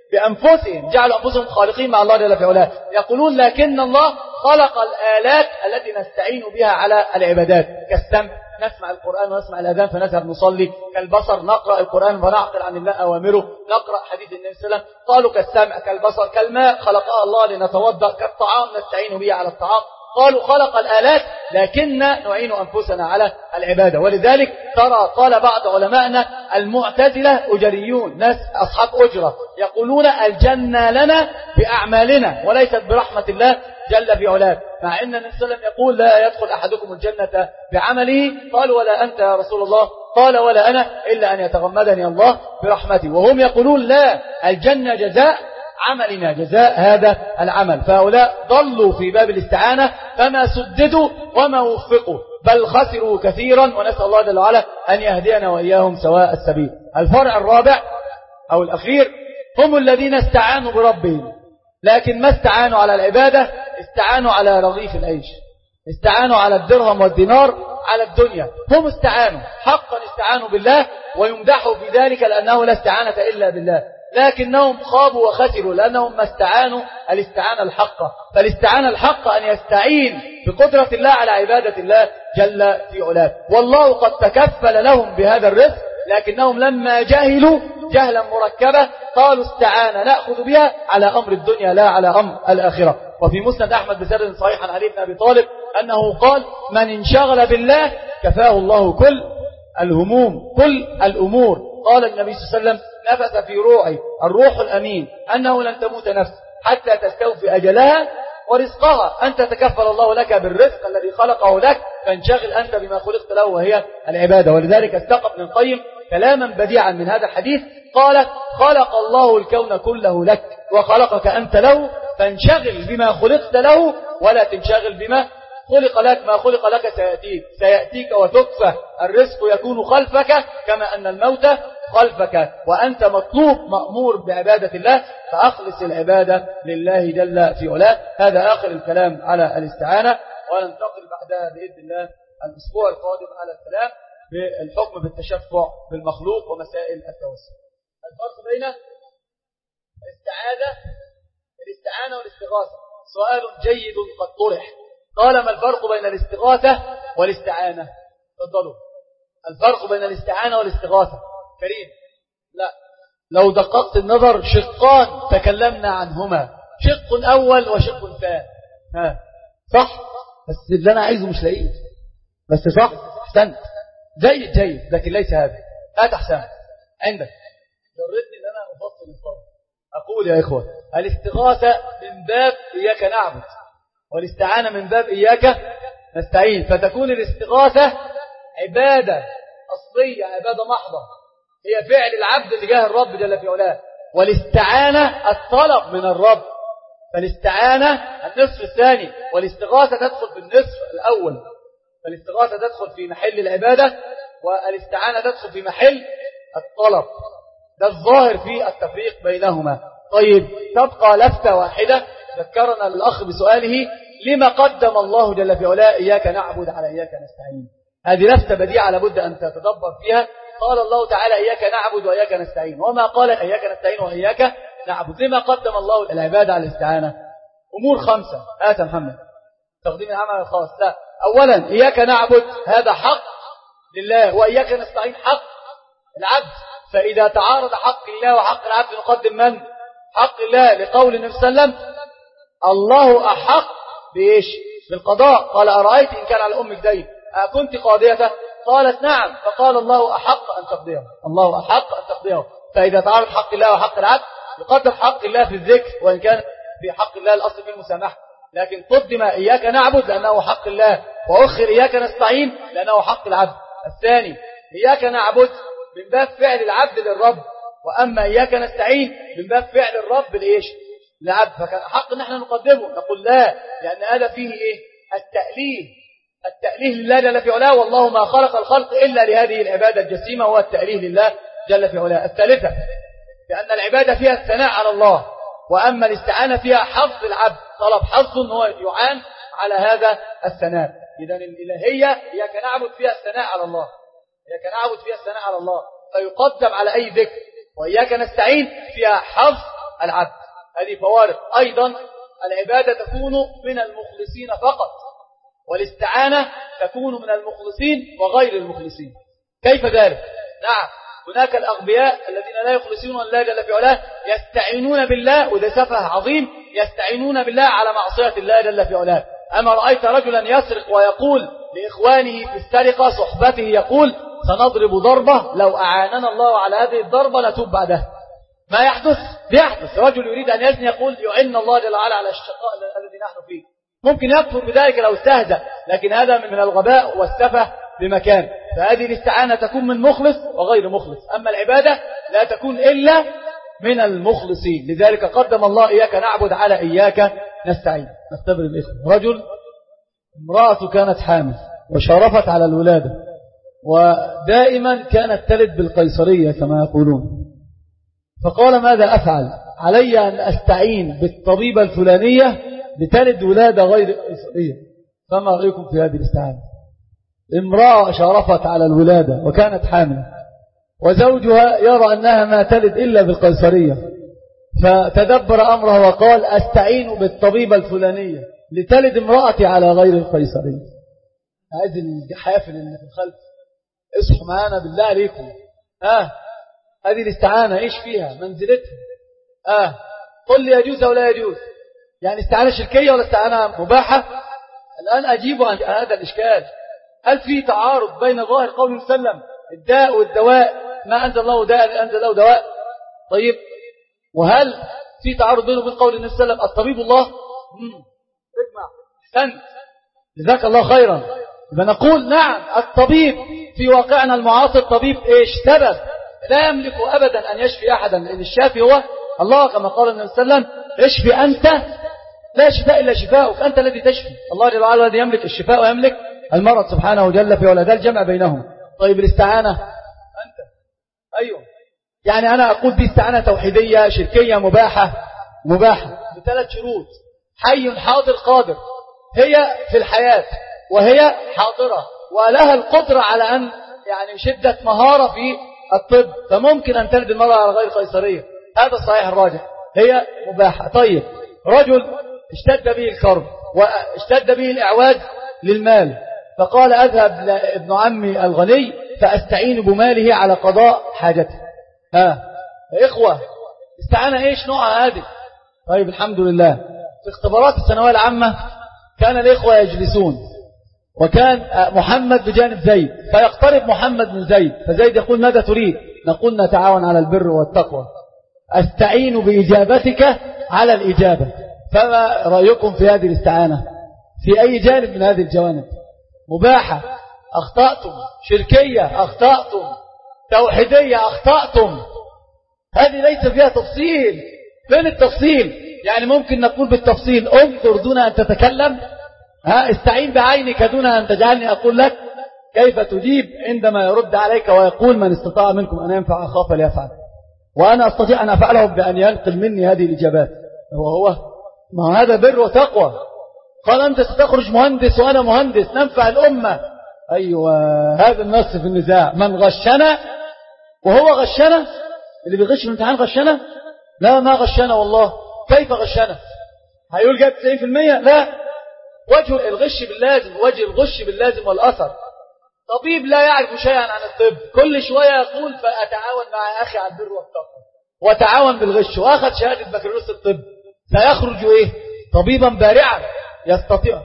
Speaker 2: بأنفسهم، جعلوا أنفسهم خالقين مع الله جل في علاه. يقولون لكن الله خلق الآلات التي نستعين بها على العبادات، كالسمع نسمع القرآن ونسمع الأذان فنذهب نصلي، كالبصر نقرأ القرآن ونعقل عن الله أوامره، نقرأ حديث النبي صلى الله عليه وسلم. قالوا كالسمع كالبصر كالماء خلقها الله لنتوضأ، كالطعام نستعين به على الطعام. قالوا خلق الآلات لكن نعين أنفسنا على العبادة. ولذلك ترى قال بعض علمائنا المعتزلة أجريون، ناس أصحاب أجرة، يقولون الجنة لنا بأعمالنا وليست برحمة الله جل في علاه، مع أن النبي صلى الله عليه وسلم يقول لا يدخل أحدكم الجنة بعمله. قالوا ولا أنت يا رسول الله؟ قال ولا أنا إلا أن يتغمدني الله برحمته. وهم يقولون لا، الجنة جزاء عملنا، جزاء هذا العمل. فهؤلاء ضلوا في باب الاستعانة فما سددوا وما وفقوا، بل خسروا كثيرا، ونسأل الله جل وعلا أن يهدينا وإياهم سواء السبيل. الفرع الرابع أو الأخير هم الذين استعانوا بربهم، لكن ما استعانوا على العبادة، استعانوا على رغيف العيش، استعانوا على الدرهم والدينار، على الدنيا. هم استعانوا حقا، استعانوا بالله ويمدحوا في ذلك لأنه لا استعانة إلا بالله، لكنهم خابوا وخسروا لأنهم ما استعانوا الاستعانة الحقة. فالاستعانة الحقة أن يستعين بقدرة الله على عبادة الله جل في علاه. والله قد تكفل لهم بهذا الرزق، لكنهم لما جهلوا جهلا مركبة قالوا استعانة نأخذ بها على أمر الدنيا لا على أمر الآخرة. وفي مسند أحمد بسند صحيح عن علي بن أبي طالب أنه قال من انشغل بالله كفاه الله كل الهموم كل الأمور. قال النبي صلى الله عليه وسلم نفث في روعي الروح الأمين أنه لن تموت نفس حتى تستوفي أجلها ورزقها، أن تتكفل الله لك بالرزق الذي خلقه لك، فانشغل أنت بما خلقت له وهي العبادة. ولذلك استقى ابن القيم كلاما بديعا من هذا الحديث، قال خلق الله الكون كله لك وخلقك أنت له، فانشغل بما خلقت له ولا تنشغل بما خلق لك. ما خلق لك سيأتيك سيأتيك وتكفى، الرزق يكون خلفك كما أن الموت خلفك، وأنت مطلوب مأمور بعبادة الله، فأخلص العبادة لله جل في علاه. هذا آخر الكلام على الاستعانة، وننتقل بعدها بإذن الله الأسبوع القادم على الكلام بالحكم بالتشفع بالمخلوق ومسائل التوسل. الفرق بين الاستعاذة الاستعانة والاستغاثة سؤال جيد قد طرح. قال ما الفرق بين الاستغاثة والاستعانة؟ تفضلوا. الفرق بين الاستعانة والاستغاثة كريم؟ لا، لو دققت النظر شقان تكلمنا عنهما، شق أول وشق ثاني. ها صح؟ بس اللي أنا عايزه مش لاقيه، بس صح؟ احسنت، جيد جيد، لكن ليس هذا. لا تحسن عندك، جردني ان انا افصل الفرق. اقول يا اخوة الاستغاثة من باب اياك نعبد، والاستعانة من باب اياك نستعين، فتكون الاستغاثة عبادة أصلية، عبادة محضة، هي فعل العبد تجاه الرب جل في علاه. والاستعانة الطلب من الرب، فالاستعانة النصف الثاني، والاستغاثة تدخل في النصف الأول. فالاستغاثة تدخل في محل العبادة، والاستعانة تدخل في محل الطلب. ده الظاهر في التفريق بينهما. طيب تبقى لفتة واحدة ذكرنا الأخ بسؤاله لما قدم الله جل في علاه إياك نعبد على إياك نستعين. هذه لفتة بديعة لابد أن تتدبر فيها. قال الله تعالى إياك نعبد وإياك نستعين، وما قال إياك نستعين وإياك نعبد. لما قدم الله العبادة على الاستعانة؟ أمور خمسة. آت محمد تقديم العمل الخاص. لا، أولا إياك نعبد هذا حق لله، وإياك نستعين حق العبد. فإذا تعارض حق الله وحق العبد نقدم من؟ حق الله، لقول النبي صلى الله عليه وسلم الله أحق بإيش؟ بالقضاء. قال أرأيت إن كان على أمك دين أكنت قاضيته؟ قالت نعم، فقال الله أحق أن تقضيه، الله أحق أن تقضيه. فإذا تعارض حق الله وحق العبد يقدم حق الله في الذكر، وإن كان في حق الله الأصل في المسامحة، لكن قدم إياك نعبد لأنه حق الله، وأخر إياك نستعين لأنه حق العبد. الثاني إياك نعبد من باب فعل العبد للرب، وأما إياك نستعين من باب فعل الرب لإيش؟ للعبد. فكان حق نحن نقدمه. نقول لا، لأن هذا فيه إيه؟ التأليه، التأليه لله جل في علاه، والله ما خلق الخلق إلا لهذه العبادة الجسيمة، هو التأليه لله جل في علاه. الثالثة لأن العبادة فيها الثناء على الله، وأما الاستعانة فيها حظ العبد، طلب حظ هو يعان على هذا الثناء. إذن الإلهية إياك نعبد فيها الثناء على الله، إياك نعبد فيها الثناء على الله فيقدم على أي ذكر، وإياك نستعين فيها حظ العبد. هذه فوارق. أيضا العبادة تكون من المخلصين فقط، والاستعانة تكون من المخلصين وغير المخلصين. كيف ذلك؟ نعم، هناك الأغبياء الذين لا يخلصون الله جل في علاه يستعينون بالله، وده سفه عظيم، يستعينون بالله على معصية الله جل في علاه. أما رأيت رجلا يسرق ويقول لإخوانه في السرقة صحبته يقول سنضرب ضربة لو أعاننا الله على هذه الضربة نتوب بعدها. ما يحدث؟ بيحدث. رجل يريد أن يزني يقول يعين الله جل وعلا على الشقاء الذي نحن فيه. ممكن يكفر بذلك لو استهزأ، لكن هذا من الغباء والسفه بمكان. فهذه الاستعانة تكون من مخلص وغير مخلص. أما العبادة لا تكون إلا من المخلصين. لذلك قدم الله إياك نعبد على إياك نستعين. نختبر الإخوة. رجل امرأة كانت حامل وشرفت على الولادة، ودائما كانت تلد بالقيصرية كما يقولون، فقال ماذا أفعل؟ علي أن أستعين بالطبيبة الفلانية لتلد ولادة غير قيصرية. فما رأيكم في هذه الاستعانة؟ امرأة شرفت على الولادة وكانت حامل، وزوجها يرى أنها ما تلد إلا بالقيصرية، فتدبر أمره وقال أستعين بالطبيبة الفلانية لتلد امرأتي على غير القيصرية. عايز الحافل اللي في الخلف اصحوا معانا بالله عليكم. آه هذه الاستعانة إيش فيها؟ منزلتها آه قل لي يجوز أو لا يجوز؟ يعني استعانة شركية ولا استعانة مباحة؟ الآن أجيب عن هذا الإشكال. هل في تعارض بين ظاهر قوله صلى الله عليه وسلم الداء والدواء؟ ما أنزل الله داء أنزل الله دواء. طيب، وهل في تعارض بينه وبين قول النبي صلى الله عليه وسلم الطبيب الله؟ اجمع احسنت جزاك الله خيرا. فنقول نعم الطبيب في واقعنا المعاصر طبيب ايش؟ سبب. لا يملك أبدا أن يشفي أحدا، لأن الشافي هو الله كما قال النبي صلى الله عليه وسلم اشفي أنت لا شفاء إلا شفاءك، أنت الذي تشفي. الله جل وعلا الذي يملك الشفاء ويملك المرض سبحانه جل في علاه. الجمع بينهم. طيب الاستعانة أنت أيوه، يعني أنا أقول دي استعانة توحيدية شركية مباحة مباحة بثلاث شروط: حي حاضر قادر، هي في الحياة وهي حاضرة ولها القدرة على أن يعني شدة مهارة في الطب، فممكن أن تلد المرأة على غير قيصرية. هذا الصحيح الراجح، هي مباحة. طيب، رجل اشتد به الكرب واشتد به الإعواز للمال، فقال أذهب لابن عمي الغني فأستعين بماله على قضاء حاجته. ها يا إخوة، استعانة إيش نوعها هذه؟ طيب الحمد لله. في اختبارات الثانوية العامة كان الإخوة يجلسون، وكان محمد بجانب زيد، فيقترب محمد من زيد، فزيد يقول ماذا تريد؟ نقول نتعاون على البر والتقوى، أستعين بإجابتك على الإجابة. فما رأيكم في هذه الاستعانة في أي جانب من هذه الجوانب؟ مباحة أخطأتم، شركية أخطأتم، توحيدية أخطأتم. هذه ليس فيها تفصيل. فين التفصيل؟ يعني ممكن نقول بالتفصيل انظر دون أن تتكلم، ها استعين بعينك دون أن تجعلني أقول لك كيف تجيب عندما يرد عليك ويقول من استطاع منكم أن ينفع أخاه فليفعل، وأنا أستطيع أن أفعله بأن ينقل مني هذه الإجابات. هو هو ما هذا بر وتقوى. قال أنت ستخرج مهندس وأنا مهندس ننفع الأمة. أيوة، هذا النص في النزاع. من غشنا وهو غشنا، اللي بيغش في الامتحان غشنا؟ لا، ما غشنا والله. كيف غشنا؟ هيقول جاب تسعين بالمئة؟ لا، وجه الغش باللازم، وجه الغش باللازم والأثر. طبيب لا يعرف شيئا عن الطب كل شوية يقول فأتعاون مع أخي على البر والتقوى وتعاون بالغش، وأخذ شهادة بكالوريوس الطب، سيخرج إيه؟ طبيبا بارعا يستطيع.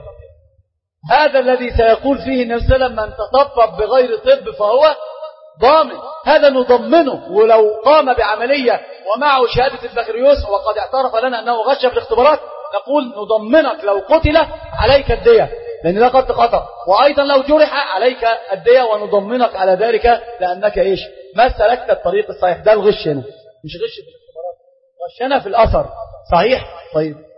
Speaker 2: هذا الذي سيقول فيه النبي صلى الله عليه وسلم من تطبب بغير طب فهو ضامن. هذا نضمنه، ولو قام بعملية ومعه شهادة البكالوريوس وقد اعترف لنا أنه غش في الاختبارات نقول نضمنك لو قتل عليك الدية، لأن ده قد خطأ، وأيضا لو جرح عليك الدية ونضمنك على ذلك لأنك إيش؟ ما سلكت الطريق الصحيح. ده الغش هنا، مش غش في الاختبارات، غشنا في الأثر. صحيح؟ طيب